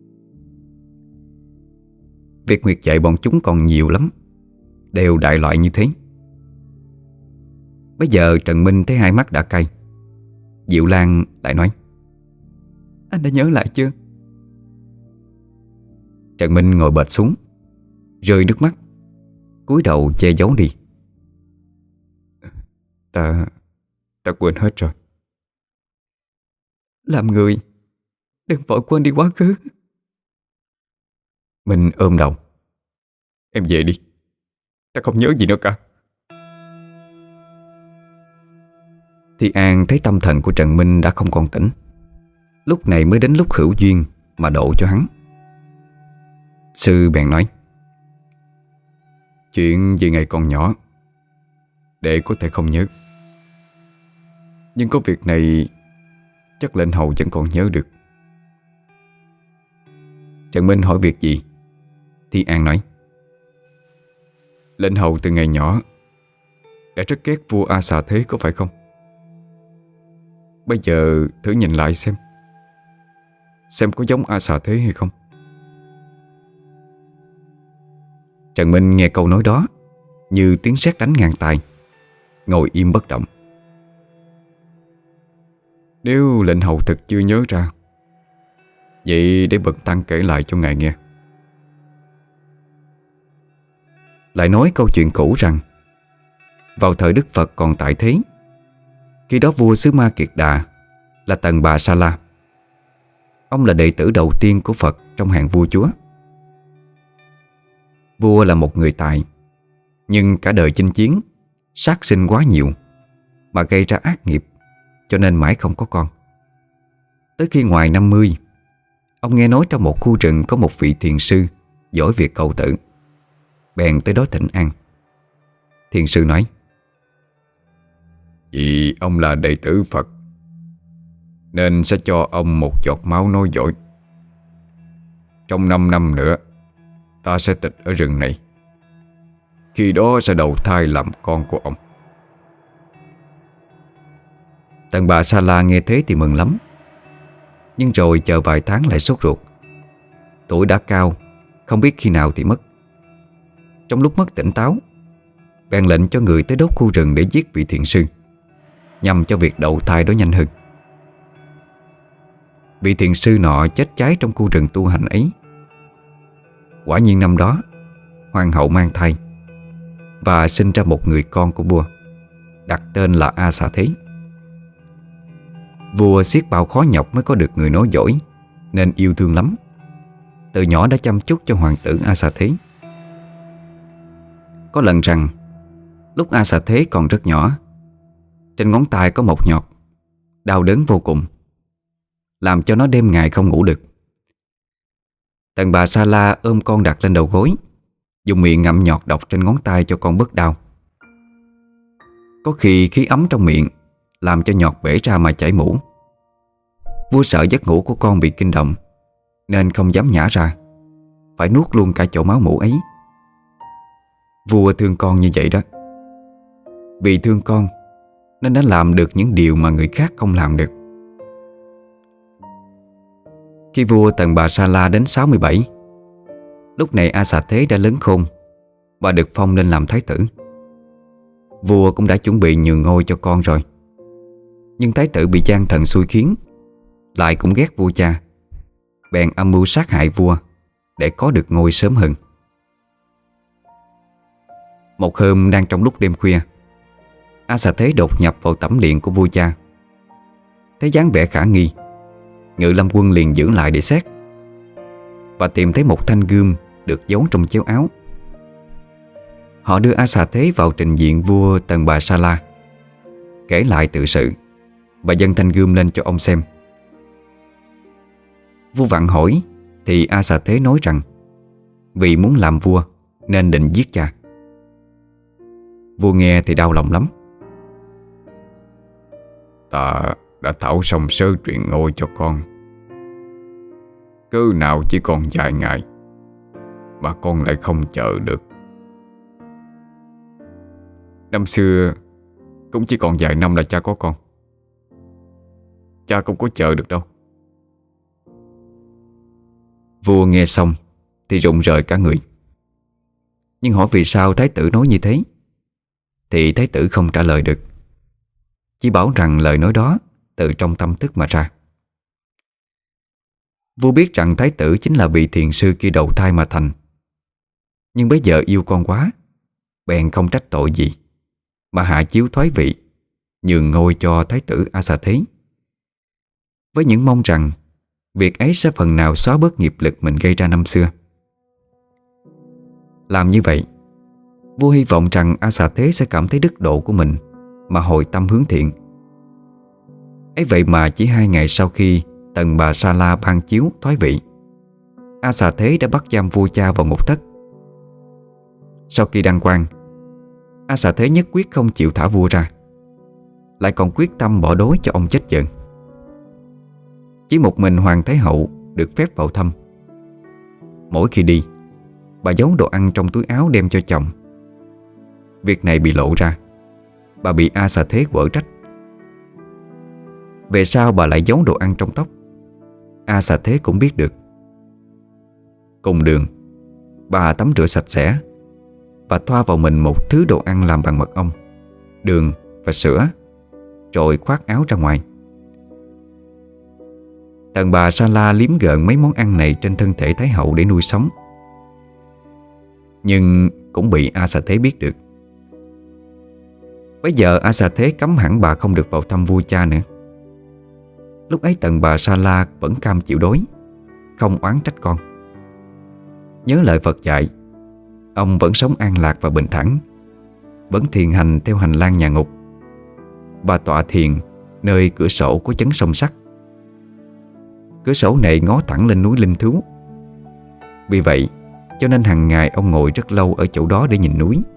Việc Nguyệt dạy bọn chúng còn nhiều lắm, đều đại loại như thế. Bây giờ Trần Minh thấy hai mắt đã cay. Diệu Lan lại nói: Anh đã nhớ lại chưa? Trần Minh ngồi bệt xuống, rơi nước mắt, cúi đầu che giấu đi. Ta quên hết rồi. Làm người đừng vội quên đi quá khứ. Minh ôm đầu: Em về đi, ta không nhớ gì nữa cả. Thi An thấy tâm thần của Trần Minh đã không còn tỉnh, lúc này mới đến lúc hữu duyên mà độ cho hắn. Sư bèn nói: Chuyện về ngày còn nhỏ đệ có thể không nhớ, nhưng có việc này chắc lệnh hầu vẫn còn nhớ được. Trần Minh hỏi việc gì? Thi An nói: Lệnh hầu từ ngày nhỏ đã rất ghét vua A Xà Thế, có phải không? Bây giờ thử nhìn lại xem có giống A Xà Thế hay không. Trần Minh nghe câu nói đó như tiếng sét đánh ngang tai, ngồi im bất động. Nếu lệnh hầu thực chưa nhớ ra, vậy để bậc tăng kể lại cho ngài nghe. Lại nói câu chuyện cũ rằng vào thời Đức Phật còn tại thế, khi đó vua xứ Ma Kiệt Đà là Tần Bà Sa La. Ông là đệ tử đầu tiên của Phật trong hàng vua chúa. Vua là một người tài, nhưng cả đời chinh chiến, sát sinh quá nhiều mà gây ra ác nghiệp, cho nên mãi không có con. Tới khi ngoài 50, ông nghe nói trong một khu rừng có một vị thiền sư giỏi việc cầu tự, bèn tới đó thỉnh an. Thiền sư nói: Vì ông là đệ tử Phật nên sẽ cho ông một giọt máu nối dõi. Trong 5 năm nữa ta sẽ tịch ở rừng này, khi đó sẽ đầu thai làm con của ông. Tần Bà Sa La nghe thế thì mừng lắm, nhưng rồi chờ vài tháng lại sốt ruột. Tuổi đã cao, không biết khi nào thì mất. Trong lúc mất tỉnh táo, bèn lệnh cho người tới đốt khu rừng để giết vị thiền sư, nhằm cho việc đậu thai đó nhanh hơn. Vị thiền sư nọ chết cháy trong khu rừng tu hành ấy. Quả nhiên năm đó hoàng hậu mang thai và sinh ra một người con của vua, đặt tên là A Xà Thế. Vua xiết bao khó nhọc mới có được người nối dõi, nên yêu thương lắm. Từ nhỏ đã chăm chút cho hoàng tử A Xà Thế. Có lần rằng lúc A Xà Thế còn rất nhỏ, trên ngón tay có một nhọt, đau đớn vô cùng, làm cho nó đêm ngày không ngủ được. Tần Bà Sa La ôm con đặt lên đầu gối, dùng miệng ngậm nhọt độc trên ngón tay cho con bớt đau. Có khi khí ấm trong miệng làm cho nhọt bể ra mà chảy mũ. Vua sợ giấc ngủ của con bị kinh động, nên không dám nhả ra, phải nuốt luôn cả chỗ máu mũ ấy. Vua thương con như vậy đó. Vì thương con nên đã làm được những điều mà người khác không làm được. Khi vua Tần Bà Sa La đến 67, lúc này A Xà Thế đã lớn khôn và được phong lên làm thái tử. Vua cũng đã chuẩn bị nhường ngôi cho con rồi, nhưng thái tử bị gian thần xui khiến, lại cũng ghét vua cha, bèn âm mưu sát hại vua để có được ngôi sớm hơn. Một hôm đang trong lúc đêm khuya, A Xà Thế đột nhập vào tẩm điện của vua cha. Thấy dáng vẻ khả nghi, Ngự Lâm Quân liền giữ lại để xét, và tìm thấy một thanh gươm được giấu trong chéo áo. Họ đưa A Xà Thế vào trình diện vua Tần Bà Sa La, kể lại tự sự và dâng thanh gươm lên cho ông xem. Vua vặn hỏi thì A Xà Thế nói rằng vì muốn làm vua nên định giết cha. Vua nghe thì đau lòng lắm. Ta đã thảo xong sớ truyền ngôi cho con, cớ nào chỉ còn vài ngày mà con lại không chờ được. Năm xưa cũng chỉ còn vài năm là cha có con. Cha không có chờ được đâu. Vua nghe xong thì rụng rời cả người. Nhưng hỏi vì sao thái tử nói như thế, thì thái tử không trả lời được, chỉ bảo rằng lời nói đó từ trong tâm thức mà ra. Vua biết rằng thái tử chính là vị thiền sư kia đầu thai mà thành, nhưng bây giờ yêu con quá, bèn không trách tội gì mà hạ chiếu thoái vị, nhường ngôi cho thái tử A Xà Thế, với những mong rằng việc ấy sẽ phần nào xóa bớt nghiệp lực mình gây ra năm xưa. Làm như vậy, vua hy vọng rằng A Xà Thế sẽ cảm thấy đức độ của mình mà hồi tâm hướng thiện. Ấy vậy mà chỉ 2 ngày sau khi Tần Bà Sa La ban chiếu thoái vị, A Xà Thế đã bắt giam vua cha vào ngục thất. Sau khi đăng quang, A Xà Thế nhất quyết không chịu thả vua ra, lại còn quyết tâm bỏ đối cho ông chết giận. Chỉ một mình Hoàng Thái Hậu được phép vào thăm. Mỗi khi đi, bà giấu đồ ăn trong túi áo đem cho chồng. Việc này bị lộ ra, bà bị A Xà Thế quở trách. Về sau bà lại giấu đồ ăn trong tóc. A Xà Thế cũng biết được. Cùng đường, bà tắm rửa sạch sẽ và thoa vào mình một thứ đồ ăn làm bằng mật ong, đường và sữa, rồi khoác áo ra ngoài. Tần Bà Sa La liếm gợn mấy món ăn này trên thân thể Thái Hậu để nuôi sống, nhưng cũng bị A Xà Thế biết được. Bây giờ A Xà Thế cấm hẳn bà không được vào thăm vua cha nữa. Lúc ấy Tần Bà Sa La vẫn cam chịu đối, không oán trách con. Nhớ lời Phật dạy, ông vẫn sống an lạc và bình thản, vẫn thiền hành theo hành lang nhà ngục và tọa thiền nơi cửa sổ có chấn song sắt. Cửa sổ này ngó thẳng lên núi Linh Thứu. Vì vậy cho nên hàng ngày ông ngồi rất lâu ở chỗ đó để nhìn núi.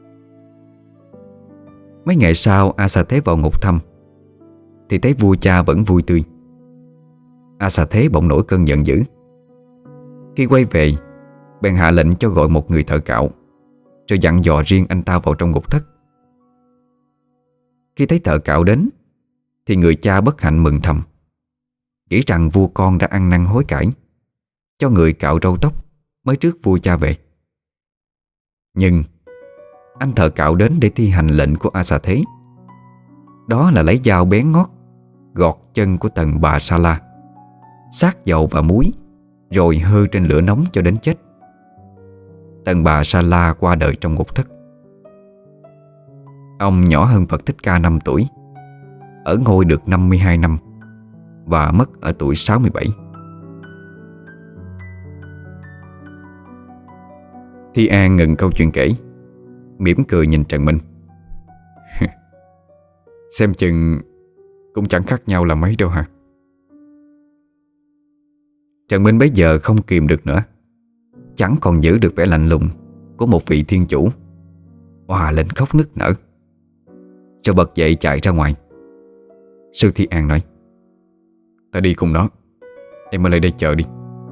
Mấy ngày sau A Xà Thế vào ngục thăm thì thấy vua cha vẫn vui tươi. A Xà Thế bỗng nổi cơn giận dữ. Khi quay về, bèn hạ lệnh cho gọi một người thợ cạo, rồi dặn dò riêng anh ta vào trong ngục thất. Khi thấy thợ cạo đến thì người cha bất hạnh mừng thầm, nghĩ rằng vua con đã ăn năn hối cải, cho người cạo râu tóc mới trước vua cha về. Nhưng anh thợ cạo đến để thi hành lệnh của A Xà Thế. Đó là lấy dao bén ngót gọt chân của Tần Bà Sa La, xát dầu và muối, rồi hơ trên lửa nóng cho đến chết. Tần Bà Sa La qua đời trong ngục thất. Ông nhỏ hơn Phật Thích Ca 5 tuổi, ở ngôi được 52 năm và mất ở tuổi 67. Thi An ngừng câu chuyện kể, mỉm cười nhìn Trần Minh. Xem chừng cũng chẳng khác nhau là mấy đâu hả? Trần Minh bấy giờ không kìm được nữa, chẳng còn giữ được vẻ lạnh lùng của một vị thiên chủ, òa lên khóc nức nở, rồi bật dậy chạy ra ngoài. Sư Thi An nói: "Ta đi cùng nó, em ở lại đây chờ đi."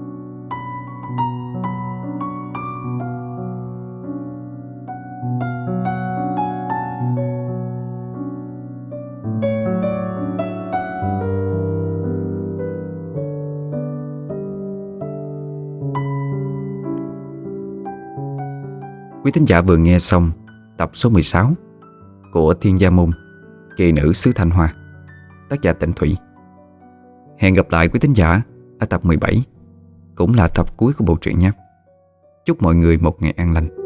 Quý thính giả vừa nghe xong tập số 16 của Thiên Gia Môn, Kỳ Nữ xứ Thanh Hoa, tác giả Tịnh Thủy. Hẹn gặp lại quý thính giả ở tập 17, cũng là tập cuối của bộ truyện nhé. Chúc mọi người một ngày an lành.